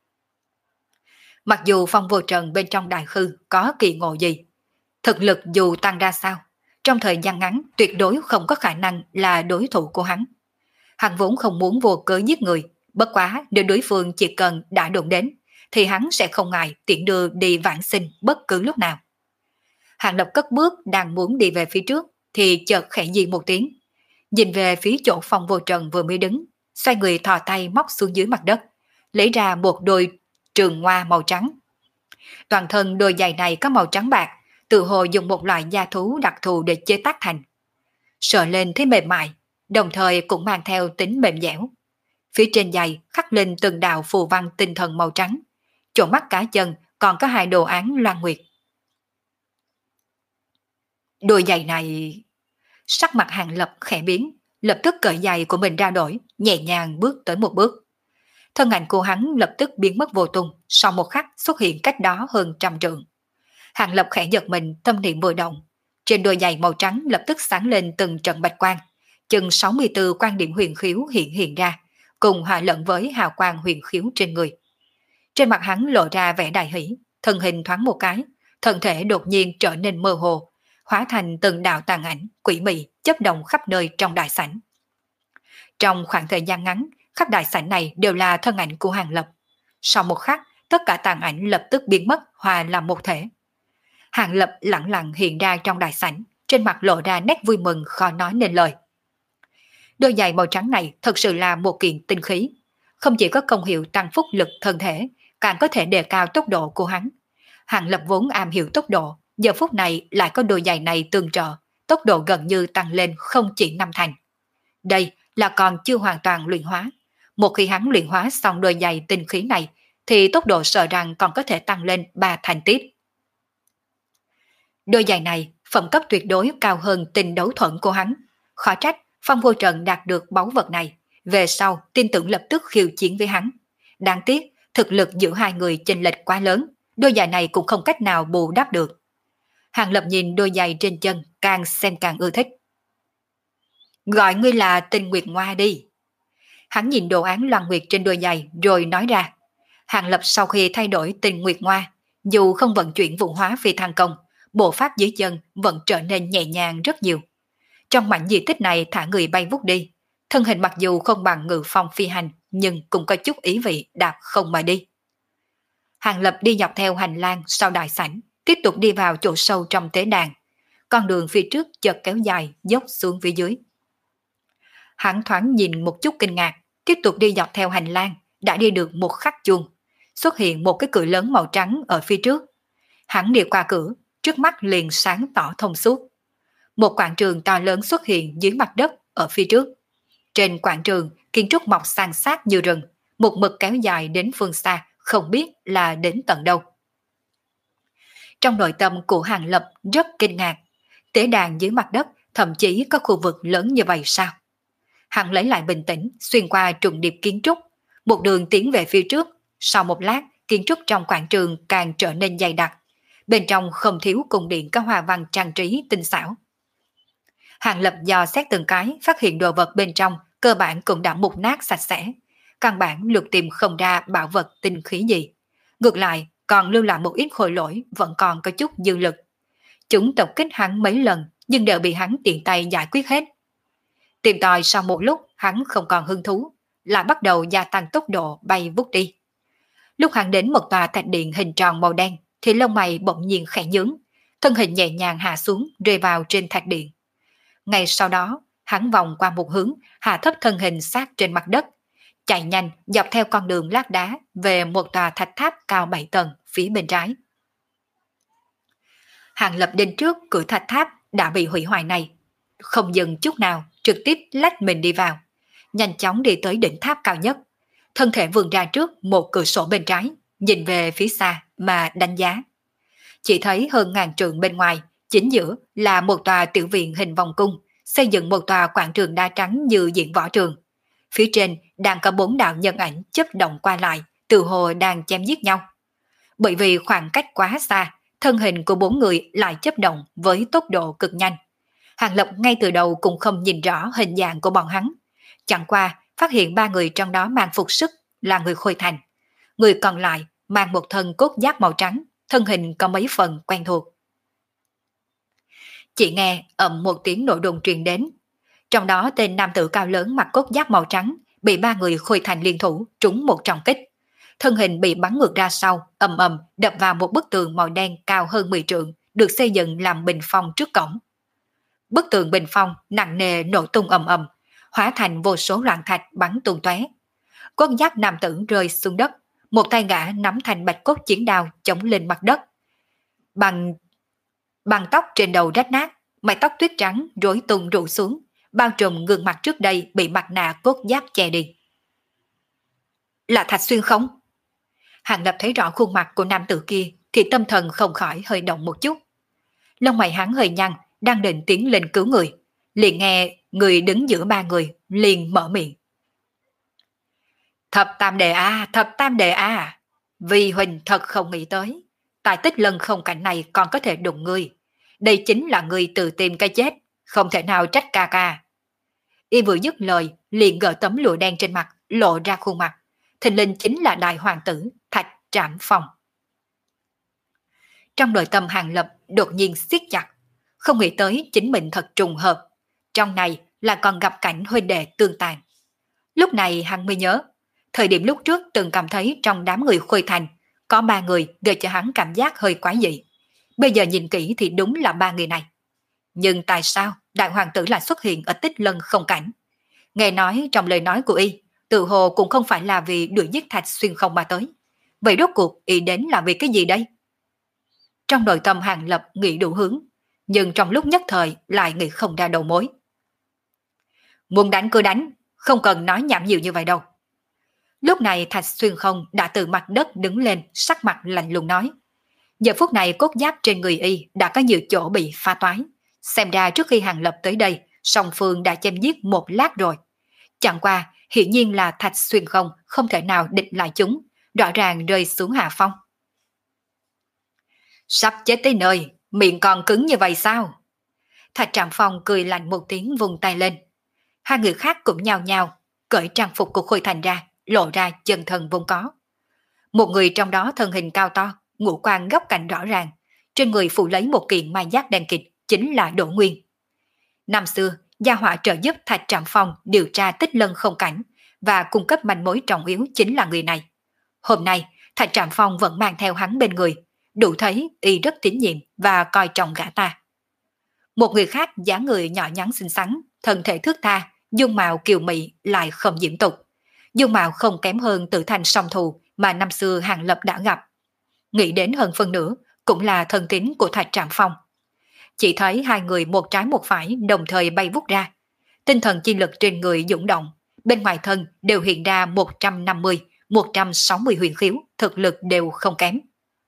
Mặc dù Phong Vô Trần bên trong đại khư có kỳ ngộ gì, thực lực dù tăng ra sao, trong thời gian ngắn tuyệt đối không có khả năng là đối thủ của hắn. Hắn vốn không muốn vô cớ giết người, bất quá nếu đối phương chỉ cần đã đụng đến, thì hắn sẽ không ngại tiện đưa đi vãng sinh bất cứ lúc nào. Hàng Lập cất bước đang muốn đi về phía trước, thì chợt khẽ di một tiếng, nhìn về phía chỗ Phong Vô Trần vừa mới đứng, xoay người thò tay móc xuống dưới mặt đất, lấy ra một đôi trường hoa màu trắng. Toàn thân đôi giày này có màu trắng bạc, tự hồ dùng một loại da thú đặc thù để chế tác thành. Sờ lên thấy mềm mại, đồng thời cũng mang theo tính mềm dẻo. Phía trên giày khắc lên từng đạo phù văn tinh thần màu trắng, chỗ mắt cá chân còn có hai đồ án loan nguyệt. Đôi giày này... Sắc mặt Hàng Lập khẽ biến, lập tức cởi giày của mình ra đổi, nhẹ nhàng bước tới một bước. Thân ảnh của hắn lập tức biến mất vô tung, sau một khắc xuất hiện cách đó hơn trăm trượng. Hàng Lập khẽ giật mình, tâm niệm vừa động, trên đôi giày màu trắng lập tức sáng lên từng trận bạch quang, chừng sáu mươi tư quan điểm huyền khiếu hiện hiện ra, cùng hòa lẫn với hào quang huyền khiếu trên người. Trên mặt hắn lộ ra vẻ đại hỷ, thân hình thoáng một cái, thân thể đột nhiên trở nên mơ hồ, hóa thành từng đạo tàn ảnh quỷ mị chấp động khắp nơi trong đại sảnh. Trong khoảng thời gian ngắn, khắp đại sảnh này đều là thân ảnh của Hàng Lập. Sau một khắc, tất cả tàn ảnh lập tức biến mất, hòa làm một thể. Hàng Lập lặng lặng hiện ra trong đại sảnh, trên mặt lộ ra nét vui mừng khó nói nên lời. Đôi giày màu trắng này thật sự là một kiện tinh khí, không chỉ có công hiệu tăng phúc lực thân thể, càng có thể đề cao tốc độ của hắn. Hàng Lập vốn am hiểu tốc độ, giờ phút này lại có đôi giày này tương trợ, tốc độ gần như tăng lên không chỉ năm thành. Đây là còn chưa hoàn toàn luyện hóa. Một khi hắn luyện hóa xong đôi giày tinh khí này, thì tốc độ sợ rằng còn có thể tăng lên ba thành tiếp. Đôi giày này phẩm cấp tuyệt đối cao hơn tinh đấu thuẫn của hắn. Khó trách Phong Vô Trần đạt được báu vật này, về sau tin tưởng lập tức khiêu chiến với hắn. Đáng tiếc thực lực giữa hai người chênh lệch quá lớn, đôi giày này cũng không cách nào bù đắp được. Hàng Lập nhìn đôi giày trên chân càng xem càng ưa thích. Gọi ngươi là Tinh Nguyệt Ngoa đi. Hắn nhìn đồ án loan nguyệt trên đôi giày rồi nói ra. Hàng Lập sau khi thay đổi Tinh Nguyệt Ngoa, dù không vận chuyển vụ hóa phi thăng công, bộ pháp dưới chân vẫn trở nên nhẹ nhàng rất nhiều. Trong mảnh di tích này thả người bay vút đi, thân hình mặc dù không bằng ngự phong phi hành, nhưng cũng có chút ý vị đạp không mà đi. Hàng Lập đi dọc theo hành lang sau đại sảnh, tiếp tục đi vào chỗ sâu trong tế đàn. Con đường phía trước chợt kéo dài, dốc xuống phía dưới. Hắn thoáng nhìn một chút kinh ngạc, tiếp tục đi dọc theo hành lang, đã đi được một khắc chuông, xuất hiện một cái cửa lớn màu trắng ở phía trước. Hắn đi qua cửa, trước mắt liền sáng tỏ thông suốt. Một quảng trường to lớn xuất hiện dưới mặt đất ở phía trước. Trên quảng trường, kiến trúc mọc san sát như rừng, một mực kéo dài đến phương xa, không biết là đến tận đâu. Trong nội tâm của Hàng Lập rất kinh ngạc, tế đàn dưới mặt đất thậm chí có khu vực lớn như vậy sao? Hắn lấy lại bình tĩnh, xuyên qua trùng điệp kiến trúc, một đường tiến về phía trước. Sau một lát, kiến trúc trong quảng trường càng trở nên dày đặc. Bên trong không thiếu cung điện có hoa văn trang trí tinh xảo. Hàng Lập dò xét từng cái, phát hiện đồ vật bên trong cơ bản cũng đã mục nát sạch sẽ. Căn bản lục tìm không ra bảo vật tinh khí gì. Ngược lại, còn lưu lại một ít khối lỗi vẫn còn có chút dư lực. Chúng tập kích hắn mấy lần nhưng đều bị hắn tiện tay giải quyết hết. Tìm tòi sau một lúc hắn không còn hứng thú, lại bắt đầu gia tăng tốc độ bay vút đi. Lúc hắn đến một tòa thạch điện hình tròn màu đen thì lông mày bỗng nhiên khẽ nhướng, thân hình nhẹ nhàng hạ xuống rơi vào trên thạch điện. Ngay sau đó hắn vòng qua một hướng, hạ thấp thân hình sát trên mặt đất, chạy nhanh dọc theo con đường lát đá về một tòa thạch tháp cao bảy tầng phía bên trái. Hàng Lập đến trước cửa thạch tháp đã bị hủy hoại này, không dừng chút nào, trực tiếp lách mình đi vào, nhanh chóng đi tới đỉnh tháp cao nhất, thân thể vươn ra trước một cửa sổ bên trái, nhìn về phía xa mà đánh giá. Chỉ thấy hơn ngàn trượng bên ngoài, chính giữa là một tòa tiểu viện hình vòng cung, xây dựng một tòa quảng trường đá trắng như diễn võ trường. Phía trên đang có bốn đạo nhân ảnh chớp động qua lại, tự hồ đang chém giết nhau. Bởi vì khoảng cách quá xa, thân hình của bốn người lại chớp động với tốc độ cực nhanh. Hàng Lập ngay từ đầu cũng không nhìn rõ hình dạng của bọn hắn, chẳng qua phát hiện ba người trong đó mang phục sức là người Khôi Thành, người còn lại mang một thân cốt giáp màu trắng, thân hình có mấy phần quen thuộc. Chỉ nghe ầm một tiếng nổ đùng truyền đến, trong đó tên nam tử cao lớn mặc cốt giáp màu trắng bị ba người Khôi Thành liên thủ trúng một trọng kích, thân hình bị bắn ngược ra sau, ầm ầm đập vào một bức tường màu đen cao hơn mười trượng, được xây dựng làm bình phong trước cổng. Bức tường bình phong nặng nề nổ tung ầm ầm, hóa thành vô số loạn thạch bắn tung tóe. Cốt giáp nam tử rơi xuống đất, một tay gã nắm thành bạch cốt chiến đao chống lên mặt đất. Bằng bằng tóc trên đầu rách nát, mái tóc tuyết trắng rối tung rủ xuống, bao trùm gương mặt trước đây bị mặt nạ cốt giáp che đi. Là Thạch Xuyên không? Hàng Lập thấy rõ khuôn mặt của nam tử kia thì tâm thần không khỏi hơi động một chút. Lông mày hắn hơi nhăn, đang định tiến lên cứu người, liền nghe người đứng giữa ba người liền mở miệng. Thập tam đệ a, thập tam đệ a, vì Huỳnh thật không nghĩ tới, tại Tích Lân không cảnh này còn có thể đụng ngươi. Đây chính là ngươi tự tìm cái chết, không thể nào trách ca ca. Y vừa dứt lời, liền gỡ tấm lụa đen trên mặt, lộ ra khuôn mặt. Thình lình chính là đại hoàng tử Thạch Trảm Phong. Trong nội tâm Hàng Lập đột nhiên siết chặt, không nghĩ tới chính mình thật trùng hợp, trong này là còn gặp cảnh huynh đệ tương tàn. Lúc này hắn mới nhớ, thời điểm lúc trước từng cảm thấy trong đám người Khôi Thành có ba người gây cho hắn cảm giác hơi quái dị. Bây giờ nhìn kỹ thì đúng là ba người này. Nhưng tại sao đại hoàng tử lại xuất hiện ở Tích Lân không cảnh? Nghe nói trong lời nói của y, tự hồ cũng không phải là vì đuổi giết Thạch Xuyên không mà tới. Vậy rốt cuộc y đến là vì cái gì đây? Trong nội tâm Hàng Lập nghĩ đủ hướng, nhưng trong lúc nhất thời lại nghĩ không ra đầu mối. Muốn đánh cứ đánh, không cần nói nhảm nhiều như vậy đâu. Lúc này Thạch Xuyên không đã từ mặt đất đứng lên, sắc mặt lạnh lùng nói. Giờ phút này cốt giáp trên người y đã có nhiều chỗ bị phá toái. Xem ra trước khi Hàng Lập tới đây, song phương đã chém giết một lát rồi. Chẳng qua, hiển nhiên là Thạch Xuyên không không thể nào địch lại chúng, rõ ràng rơi xuống hạ phong. Sắp chết tới nơi, miệng còn cứng như vậy sao? Thạch Trạm Phong cười lạnh một tiếng vùng tay lên. Hai người khác cũng nhao nhao cởi trang phục của Khôi Thành ra, lộ ra chân thân vốn có. Một người trong đó thân hình cao to, ngũ quan góc cạnh rõ ràng, trên người phụ lấy một kiện mai giác đen kịt, chính là Đỗ Nguyên. Năm xưa, gia họa trợ giúp Thạch Trạm Phong điều tra Tích Lân không cảnh và cung cấp manh mối trọng yếu chính là người này. Hôm nay, Thạch Trạm Phong vẫn mang theo hắn bên người, đủ thấy y rất tín nhiệm và coi trọng gã ta. Một người khác dáng người nhỏ nhắn xinh xắn, thân thể thước tha, dung mạo kiều mị lại không diễm tục. Dung mạo không kém hơn Tử Thành song thù mà năm xưa Hàng Lập đã gặp. Nghĩ đến hơn phân nửa cũng là thân tín của Thạch Trạm Phong. chỉ thấy hai người một trái một phải đồng thời bay vút ra. Tinh thần chi lực trên người dũng động, bên ngoài thân đều hiện ra một trăm năm mươi, một trăm sáu mươi huyền khiếu, thực lực đều không kém.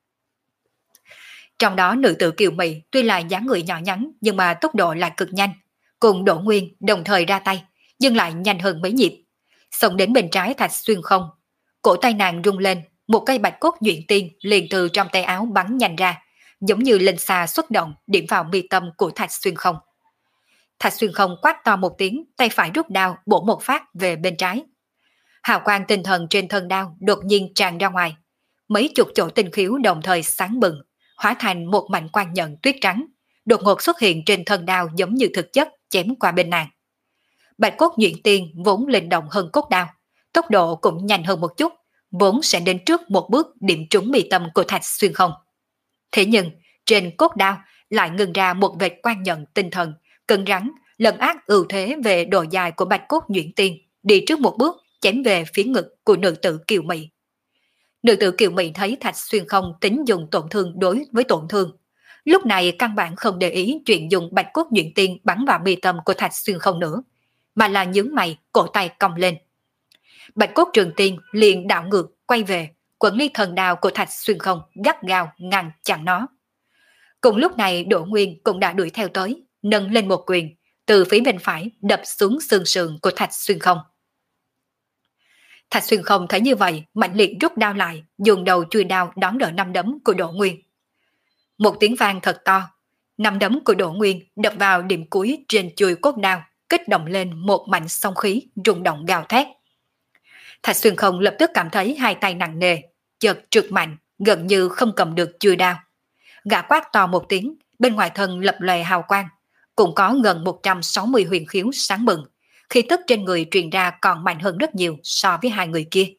Trong đó nữ tử Kiều Mị tuy là dáng người nhỏ nhắn nhưng mà tốc độ lại cực nhanh, cùng Đỗ Nguyên đồng thời ra tay, nhưng lại nhanh hơn mấy nhịp. Xông đến bên trái Thạch Xuyên Không, cổ tay nàng rung lên, một cây bạch cốt nhuyễn tiên liền từ trong tay áo bắn nhanh ra, giống như linh xà xuất động điểm vào mi tâm của Thạch Xuyên Không. Thạch Xuyên Không quát to một tiếng, tay phải rút đao bổ một phát về bên trái. Hào quang tinh thần trên thân đao đột nhiên tràn ra ngoài, mấy chục chỗ tinh khiếu đồng thời sáng bừng, hóa thành một mảnh quang nhận tuyết trắng, đột ngột xuất hiện trên thân đao giống như thực chất chém qua bên nàng. Bạch cốt nhuyễn tiên vốn linh động hơn cốt đao, tốc độ cũng nhanh hơn một chút, vốn sẽ đến trước một bước điểm trúng mi tâm của Thạch Xuyên Không. Thế nhưng trên cốt đao lại ngừng ra một vệt quang nhận tinh thần cứng rắn, lấn át ưu thế về độ dài của bạch cốt nhuyễn tiên, đi trước một bước chém về phía ngực của nữ tử Kiều Mị. Nữ tử Kiều Mị thấy Thạch Xuyên Không tính dùng tổn thương đối với tổn thương, lúc này căn bản không để ý chuyện dùng bạch cốt nhuyễn tiên bắn vào mi tâm của Thạch Xuyên Không nữa, mà là nhướng mày, cổ tay cong lên. Bạch cốt trường tiên liền đảo ngược quay về, quấn lấy thần đao của Thạch Xuyên Không gắt gao ngăn chặn nó. Cùng lúc này Đỗ Nguyên cũng đã đuổi theo tới, nâng lên một quyền, từ phía bên phải đập xuống xương sườn của Thạch Xuyên Không. Thạch Xuyên Không thấy như vậy, mạnh liệt rút đao lại, dùng đầu chui đao đón đỡ năm đấm của Đỗ Nguyên. Một tiếng vang thật to, năm đấm của Đỗ Nguyên đập vào điểm cuối trên chuôi cốt đao, kích động lên một mảnh song khí rung động gào thét. Thạch Xuyên Không lập tức cảm thấy hai tay nặng nề, chợt trượt mạnh, gần như không cầm được chuôi đao. Gã quát to một tiếng, bên ngoài thân lập lòe hào quang, cũng có gần một trăm sáu mươi huyền khiếu sáng bừng, khí tức trên người truyền ra còn mạnh hơn rất nhiều so với hai người kia.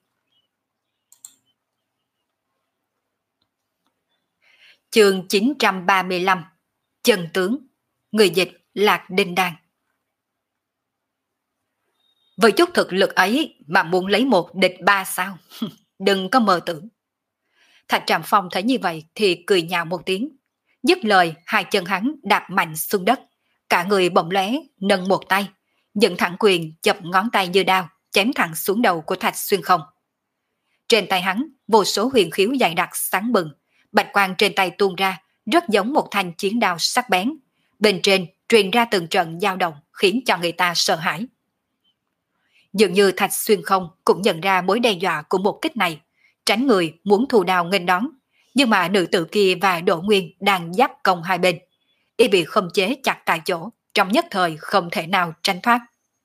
Chương chín trăm ba mươi lăm, Chân tướng, người dịch Lạc Đinh Đan. Với chút thực lực ấy mà muốn lấy một địch ba sao? Đừng có mơ tưởng. Thạch Trạm Phong thấy như vậy thì cười nhạo một tiếng. Dứt lời, hai chân hắn đạp mạnh xuống đất, cả người bỗng lóe, nâng một tay, dựng thẳng quyền chập ngón tay như đao, chém thẳng xuống đầu của Thạch Xuyên Không. Trên tay hắn, vô số huyền khiếu dày đặc sáng bừng, bạch quang trên tay tuôn ra, rất giống một thanh chiến đao sắc bén. Bên trên truyền ra từng trận dao động, khiến cho người ta sợ hãi. Dường như Thạch Xuyên Không cũng nhận ra mối đe dọa của một kích này, tránh người muốn thù đao nghênh đón, nhưng mà nữ tử kia và Đỗ Nguyên đang giáp công hai bên, y bị khống chế chặt tại chỗ, trong nhất thời không thể nào tránh thoát.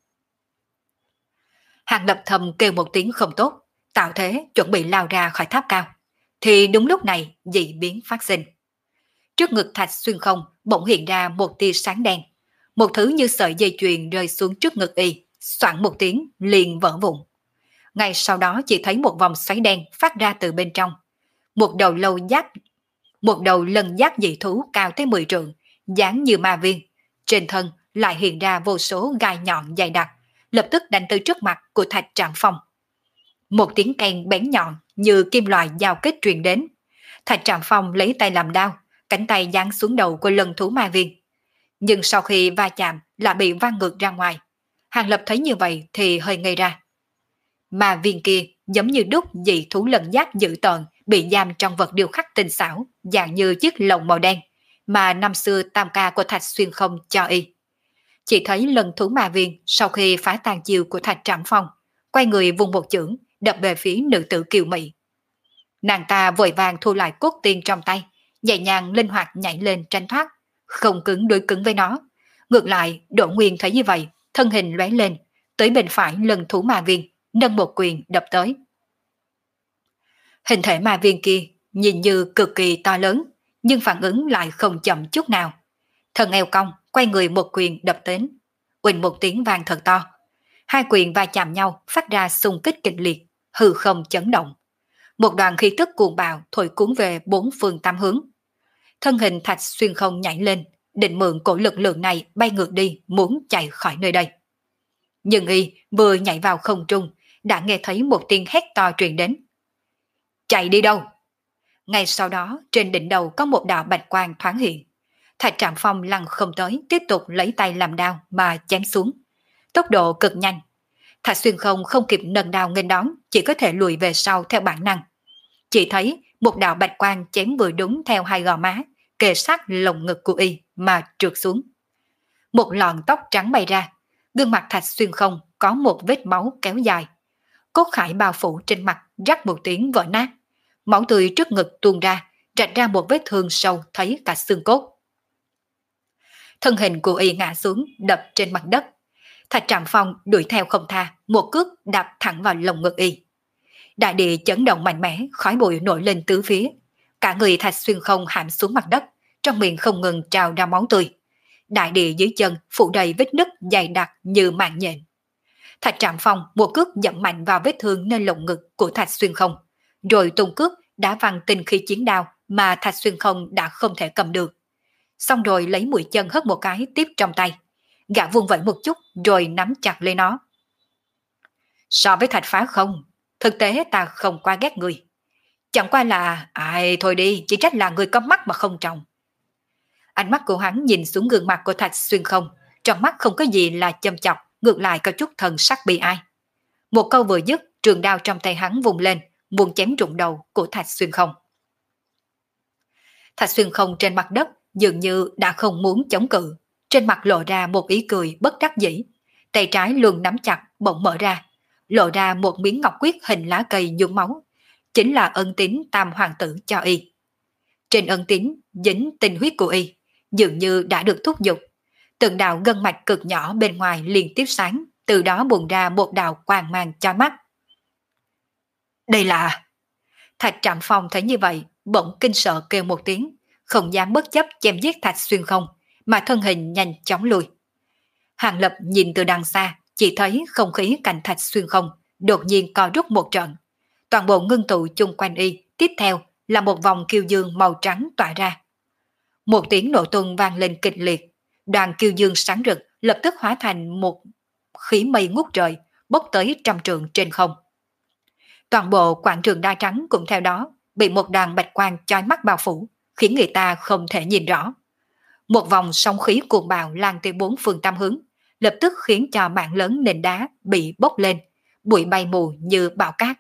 Hàng Lập thầm kêu một tiếng không tốt, tạo thế chuẩn bị lao ra khỏi tháp cao, thì đúng lúc này dị biến phát sinh. Trước ngực Thạch Xuyên Không bỗng hiện ra một tia sáng đen, một thứ như sợi dây chuyền rơi xuống trước ngực y, xoảng một tiếng liền vỡ vụn. Ngay sau đó chỉ thấy một vòng xoáy đen phát ra từ bên trong, một đầu lâu giáp, một đầu lân giáp dị thú cao tới mười trượng, dáng như ma viên, trên thân lại hiện ra vô số gai nhọn dày đặc, lập tức đánh tới trước mặt của Thạch Trạm Phong. Một tiếng keng bén nhọn như kim loại giao kết truyền đến. Thạch Trạm Phong lấy tay làm đao, cánh tay giáng xuống đầu của lân thú ma viên. Nhưng sau khi va chạm lại bị văng ngược ra ngoài. Hàng Lập thấy như vậy thì hơi ngây ra. Ma viên kia giống như đúc dị thú lân giáp dữ tợn bị giam trong vật điêu khắc tinh xảo, dạng như chiếc lồng màu đen mà năm xưa tam ca của Thạch Xuyên Không cho y. Chỉ thấy lân thú ma viên sau khi phá tàn chiêu của Thạch Trạm Phong, quay người vùng một chưởng đập về phía nữ tử Kiều Mị. Nàng ta vội vàng thu lại cốt tiên trong tay, nhẹ nhàng linh hoạt nhảy lên tránh thoát, không cứng đối cứng với nó. Ngược lại, Đỗ Nguyên thấy như vậy, thân hình lóe lên, tới bên phải lân thú ma viên, nâng một quyền đập tới. Hình thể ma viên kia nhìn như cực kỳ to lớn, nhưng phản ứng lại không chậm chút nào. Thân eo cong, quay người một quyền đập đến. Uỳnh một tiếng vang thật to. Hai quyền va chạm nhau phát ra xung kích kịch liệt, hư không chấn động. Một đoàn khí tức cuồng bạo thổi cuốn về bốn phương tám hướng. Thân hình Thạch Xuyên Không nhảy lên, định mượn cổ lực lượng này bay ngược đi, muốn chạy khỏi nơi đây. Nhưng y vừa nhảy vào không trung, đã nghe thấy một tiếng hét to truyền đến. Chạy đi đâu? Ngay sau đó trên đỉnh đầu có một đạo bạch quang thoáng hiện. Thạch Trạm Phong lăn không tới, tiếp tục lấy tay làm đao mà chém xuống. Tốc độ cực nhanh. Thạch Xuyên Không không kịp nâng đao nghênh đón, chỉ có thể lùi về sau theo bản năng. Chỉ thấy một đạo bạch quang chém vừa đúng theo hai gò má, kề sát lồng ngực của y mà trượt xuống. Một lọn tóc trắng bay ra, gương mặt Thạch Xuyên Không có một vết máu kéo dài. Cốt khải bao phủ trên mặt rắc một tiếng vỡ nát. Máu tươi trước ngực tuôn ra, rạch ra một vết thương sâu thấy cả xương cốt. Thân hình của y ngã xuống, đập trên mặt đất. Thạch Trạm Phong đuổi theo không tha, một cước đạp thẳng vào lồng ngực y. Đại địa chấn động mạnh mẽ, khói bụi nổi lên tứ phía. Cả người Thạch Xuyên Không hãm xuống mặt đất, trong miệng không ngừng trào ra máu tươi. Đại địa dưới chân phủ đầy vết nứt dày đặc như mạng nhện. Thạch Trạm Phong một cước dẫm mạnh vào vết thương nơi lồng ngực của Thạch Xuyên Không, rồi tung cước đã văng tinh khí chiến đao mà Thạch Xuyên Không đã không thể cầm được. Xong rồi lấy mũi chân hất một cái tiếp trong tay. Gã vung vẩy một chút rồi nắm chặt lấy nó. So với Thạch Phá Không, thực tế ta không quá ghét người. Chẳng qua là, ai thôi đi, chỉ trách là người có mắt mà không trồng. Ánh mắt của hắn nhìn xuống gương mặt của Thạch Xuyên Không, trong mắt không có gì là châm chọc, ngược lại có chút thần sắc bi ai. Một câu vừa dứt, trường đao trong tay hắn vùng lên, muốn chém trụng đầu của Thạch Xuyên Không. Thạch Xuyên Không trên mặt đất dường như đã không muốn chống cự, trên mặt lộ ra một ý cười bất đắc dĩ, tay trái luôn nắm chặt bỗng mở ra, lộ ra một miếng ngọc quyết hình lá cây nhuốm máu, chính là ân tín Tam Hoàng tử cho y. Trên ân tín dính tinh huyết của y, dường như đã được thúc giục, từng đạo gân mạch cực nhỏ bên ngoài liên tiếp sáng, từ đó bùng ra một đạo quang mang chói mắt. Đây là... Thạch Trạm Phong thấy như vậy, bỗng kinh sợ kêu một tiếng, không dám bất chấp chém giết Thạch Xuyên Không, mà thân hình nhanh chóng lùi. Hàng Lập nhìn từ đằng xa, chỉ thấy không khí cạnh Thạch Xuyên Không đột nhiên co rút một trận. Toàn bộ ngưng tụ chung quanh y, tiếp theo là một vòng kiêu dương màu trắng tỏa ra. Một tiếng nổ tung vang lên kịch liệt, đoàn kiêu dương sáng rực lập tức hóa thành một khí mây ngút trời, bốc tới trăm trượng trên không. Toàn bộ quảng trường đa trắng cũng theo đó bị một đoàn bạch quang chói mắt bao phủ, khiến người ta không thể nhìn rõ. Một vòng sóng khí cuồng bạo lan từ bốn phương tám hướng, lập tức khiến cho mảng lớn nền đá bị bốc lên, bụi bay mù như bão cát.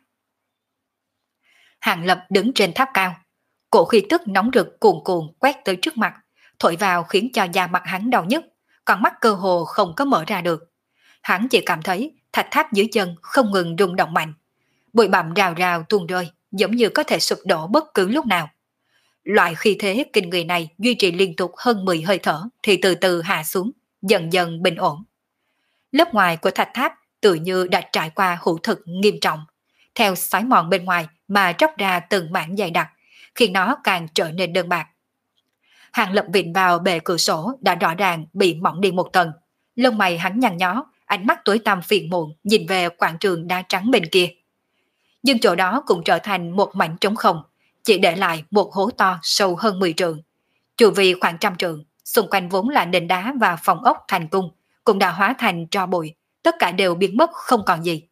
Hàng Lập đứng trên tháp cao, cổ khí tức nóng rực cuồn cuộn quét tới trước mặt, thổi vào khiến cho da mặt hắn đau nhức, còn mắt cơ hồ không có mở ra được. Hắn chỉ cảm thấy thạch tháp dưới chân không ngừng rung động mạnh, bụi bặm rào rào tuôn rơi, giống như có thể sụp đổ bất cứ lúc nào. Loại khí thế kinh người này duy trì liên tục hơn mười hơi thở thì từ từ hạ xuống, dần dần bình ổn. Lớp ngoài của thạch tháp tự như đã trải qua hủ thực nghiêm trọng, theo xói mòn bên ngoài mà tróc ra từng mảng dày đặc, khiến nó càng trở nên đơn bạc. Hàng Lập vịn vào bề cửa sổ đã rõ ràng bị mỏng đi một tầng, lông mày hắn nhăn nhó, ánh mắt tối tăm phiền muộn nhìn về quảng trường đá trắng bên kia. Nhưng chỗ đó cũng trở thành một mảnh trống không, chỉ để lại một hố to sâu hơn mười trượng. Chu vi khoảng trăm trượng, xung quanh vốn là nền đá và phòng ốc thành cung, cũng đã hóa thành tro bụi, tất cả đều biến mất không còn gì.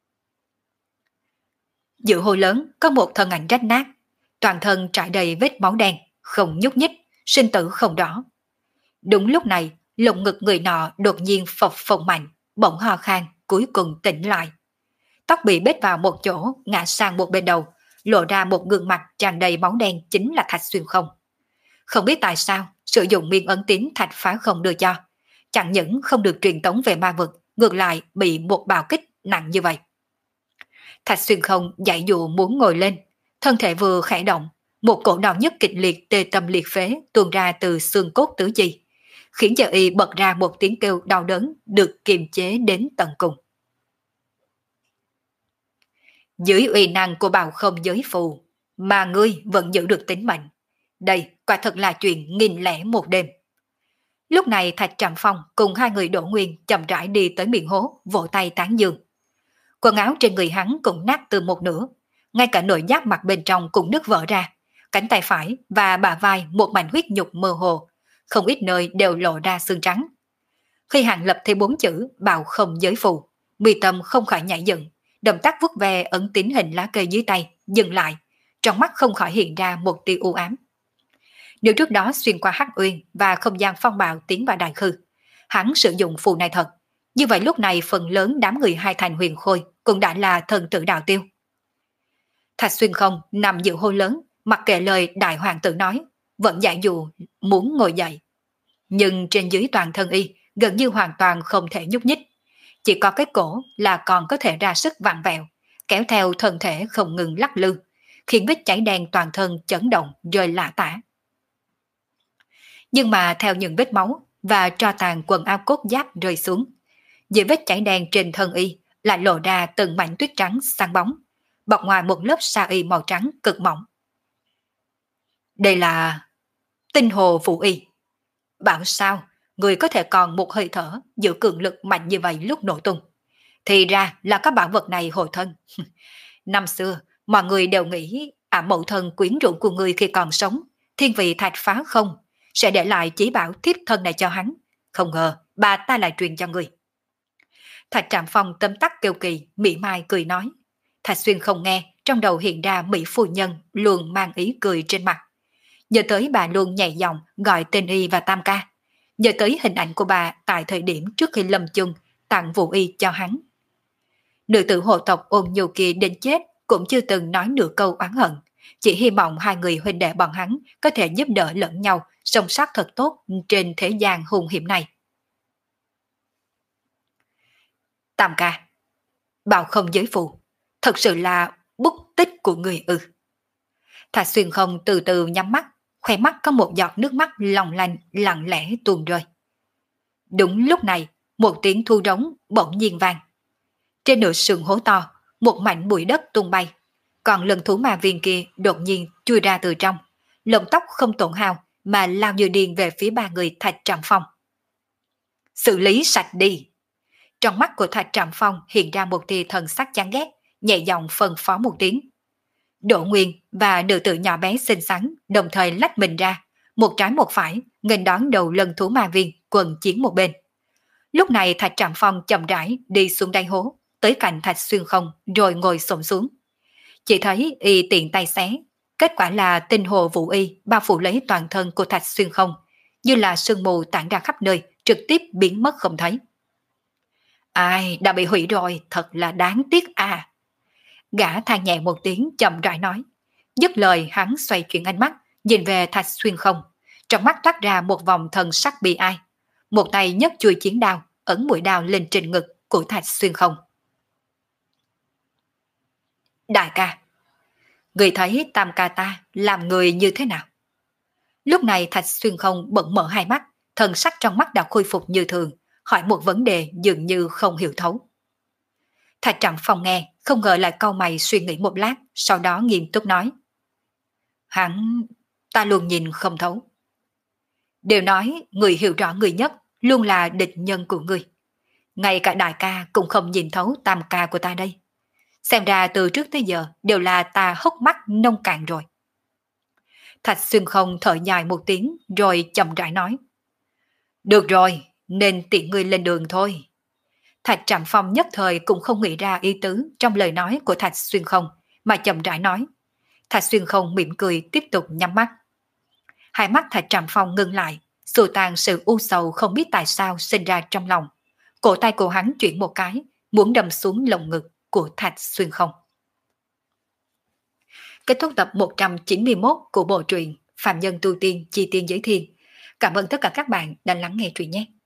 Giữa hồ lớn có một thân ảnh rách nát, toàn thân trải đầy vết máu đen, không nhúc nhích, sinh tử không rõ. Đúng lúc này, lồng ngực người nọ đột nhiên phập phồng mạnh, bỗng ho khan, cuối cùng tỉnh lại. Tóc bị bết vào một chỗ, ngã sang một bên đầu, lộ ra một gương mặt tràn đầy máu đen chính là Thạch Xuyên Không. Không biết tại sao, sử dụng miên ấn tín Thạch Phá Không đưa cho, chẳng những không được truyền tống về ma vực, ngược lại bị một bạo kích nặng như vậy. Thạch Xuyên Không dãy dụ muốn ngồi lên, thân thể vừa khẽ động, một cổ đau nhức kịch liệt tê tâm liệt phế tuôn ra từ xương cốt tứ chi, khiến cho y bật ra một tiếng kêu đau đớn được kiềm chế đến tận cùng. Dưới uy năng của bào không giới phù, mà ngươi vẫn giữ được tính mệnh. Đây quả thật là chuyện nghìn lẻ một đêm. Lúc này Thạch Trạm Phong cùng hai người Đỗ Nguyên chậm rãi đi tới miệng hố, vỗ tay tán dương. Quần áo trên người hắn cũng nát từ một nửa, ngay cả nội giáp mặt bên trong cũng nứt vỡ ra, cánh tay phải và bả vai một mảnh huyết nhục mơ hồ, không ít nơi đều lộ ra xương trắng. Khi Hàng Lập thấy bốn chữ bào không giới phù, mi tâm không khỏi nhảy dựng, động tác vuốt ve ấn tín hình lá cây dưới tay, dừng lại, trong mắt không khỏi hiện ra một tia u ám. Nếu trước đó xuyên qua hắc uyên và không gian phong bạo tiến vào đại khư, hắn sử dụng phù này thật, như vậy lúc này phần lớn đám người hai thành huyền khôi cũng đã là thần tử đạo tiêu. Thạch Xuyên Không nằm giữa hô lớn, mặc kệ lời đại hoàng tử nói, vẫn giải dụ muốn ngồi dậy. Nhưng trên dưới toàn thân y gần như hoàn toàn không thể nhúc nhích. Chỉ có cái cổ là còn có thể ra sức vặn vẹo, kéo theo thân thể không ngừng lắc lư, khiến vết cháy đen toàn thân chấn động rơi lả tả. Nhưng mà theo những vết máu và tro tàn quần áo cốt giáp rơi xuống, dưới vết cháy đen trên thân y lại lộ ra từng mảnh tuyết trắng sáng bóng, bọc ngoài một lớp sa y màu trắng cực mỏng. Đây là tinh hồ vũ y. Bảo sao người có thể còn một hơi thở giữ cường lực mạnh như vậy lúc nổ tung? Thì ra là các bảo vật này hồi thân. Năm xưa, mọi người đều nghĩ ả mẫu thân quyến rũ của người khi còn sống, thiên vị Thạch Phá Không, sẽ để lại chỉ bảo thiếp thân này cho hắn. Không ngờ, bà ta lại truyền cho người. Thạch Trạm Phong tâm tắc kêu kỳ, mỉa mai cười nói. Thạch Xuyên không nghe, trong đầu hiện ra Mỹ phu nhân luôn mang ý cười trên mặt. Nhớ tới bà luôn nhẹ giọng gọi tên y và tam ca. Nhớ tới hình ảnh của bà tại thời điểm trước khi lâm chung tặng vũ y cho hắn. Nữ tử hộ tộc ôn nhu kia đến chết cũng chưa từng nói nửa câu oán hận, chỉ hy vọng hai người huynh đệ bọn hắn có thể giúp đỡ lẫn nhau sống sót thật tốt trên thế gian hung hiểm này. Tam ca, bảo không giới phù, thật sự là bút tích của người ư? Thạch Xuyên Không từ từ nhắm mắt, khóe mắt có một giọt nước mắt long lanh lặng lẽ tuôn rơi. Đúng lúc này, một tiếng thu rống bỗng nhiên vang. Trên nửa sườn hố to, một mảnh bụi đất tung bay, còn lần thú ma viên kia đột nhiên chui ra từ trong, lông tóc không tổn hao mà lao như điên về phía ba người Thạch Trạm Phong. Xử lý sạch đi! Trong mắt của Thạch Trạm Phong hiện ra một tia thần sắc chán ghét, nhẹ giọng phân phó một tiếng. Đỗ Nguyên và nữ tử nhỏ bé xinh xắn đồng thời lách mình ra, một trái một phải, nghênh đón đầu lần thú ma viên quần chiến một bên. Lúc này Thạch Trạm Phong chậm rãi đi xuống đáy hố, tới cạnh Thạch Xuyên Không rồi ngồi xổm xuống. Chỉ thấy y tiện tay xé, kết quả là tinh hồ vũ y bao phủ lấy toàn thân của Thạch Xuyên Không, như là sương mù tản ra khắp nơi, trực tiếp biến mất không thấy. Ai, đã bị hủy rồi, thật là đáng tiếc à. Gã than nhẹ một tiếng chậm rãi nói. Dứt lời hắn xoay chuyển ánh mắt, nhìn về Thạch Xuyên Không, trong mắt toát ra một vòng thần sắc bi ai. Một tay nhấc chuôi chiến đao, ấn mũi đao lên trên ngực của Thạch Xuyên Không. Đại ca, người thấy tam ca ta làm người như thế nào? Lúc này Thạch Xuyên Không bỗng mở hai mắt, thần sắc trong mắt đã khôi phục như thường, hỏi một vấn đề dường như không hiểu thấu. Thạch Trạm Phong nghe, không ngờ lại cau mày suy nghĩ một lát, sau đó nghiêm túc nói. Hắn, ta luôn nhìn không thấu. Đều nói người hiểu rõ người nhất luôn là địch nhân của người. Ngay cả đại ca cũng không nhìn thấu tam ca của ta đây. Xem ra từ trước tới giờ đều là ta hốc mắt nông cạn rồi. Thạch Xuyên Không thở dài một tiếng rồi chậm rãi nói. Được rồi, nên tiện ngươi lên đường thôi. Thạch Trạm Phong nhất thời cũng không nghĩ ra ý tứ trong lời nói của Thạch Xuyên Không, mà chậm rãi nói. Thạch Xuyên Không mỉm cười tiếp tục nhắm mắt. Hai mắt Thạch Trạm Phong ngưng lại, xua tan sự u sầu không biết tại sao sinh ra trong lòng. Cổ tay của hắn chuyển một cái, muốn đâm xuống lồng ngực của Thạch Xuyên Không. Kết thúc tập một trăm chín mươi mốt của bộ truyện Phạm Nhân Tu Tiên Chi Tiên Giới Thiên. Cảm ơn tất cả các bạn đã lắng nghe truyện nhé.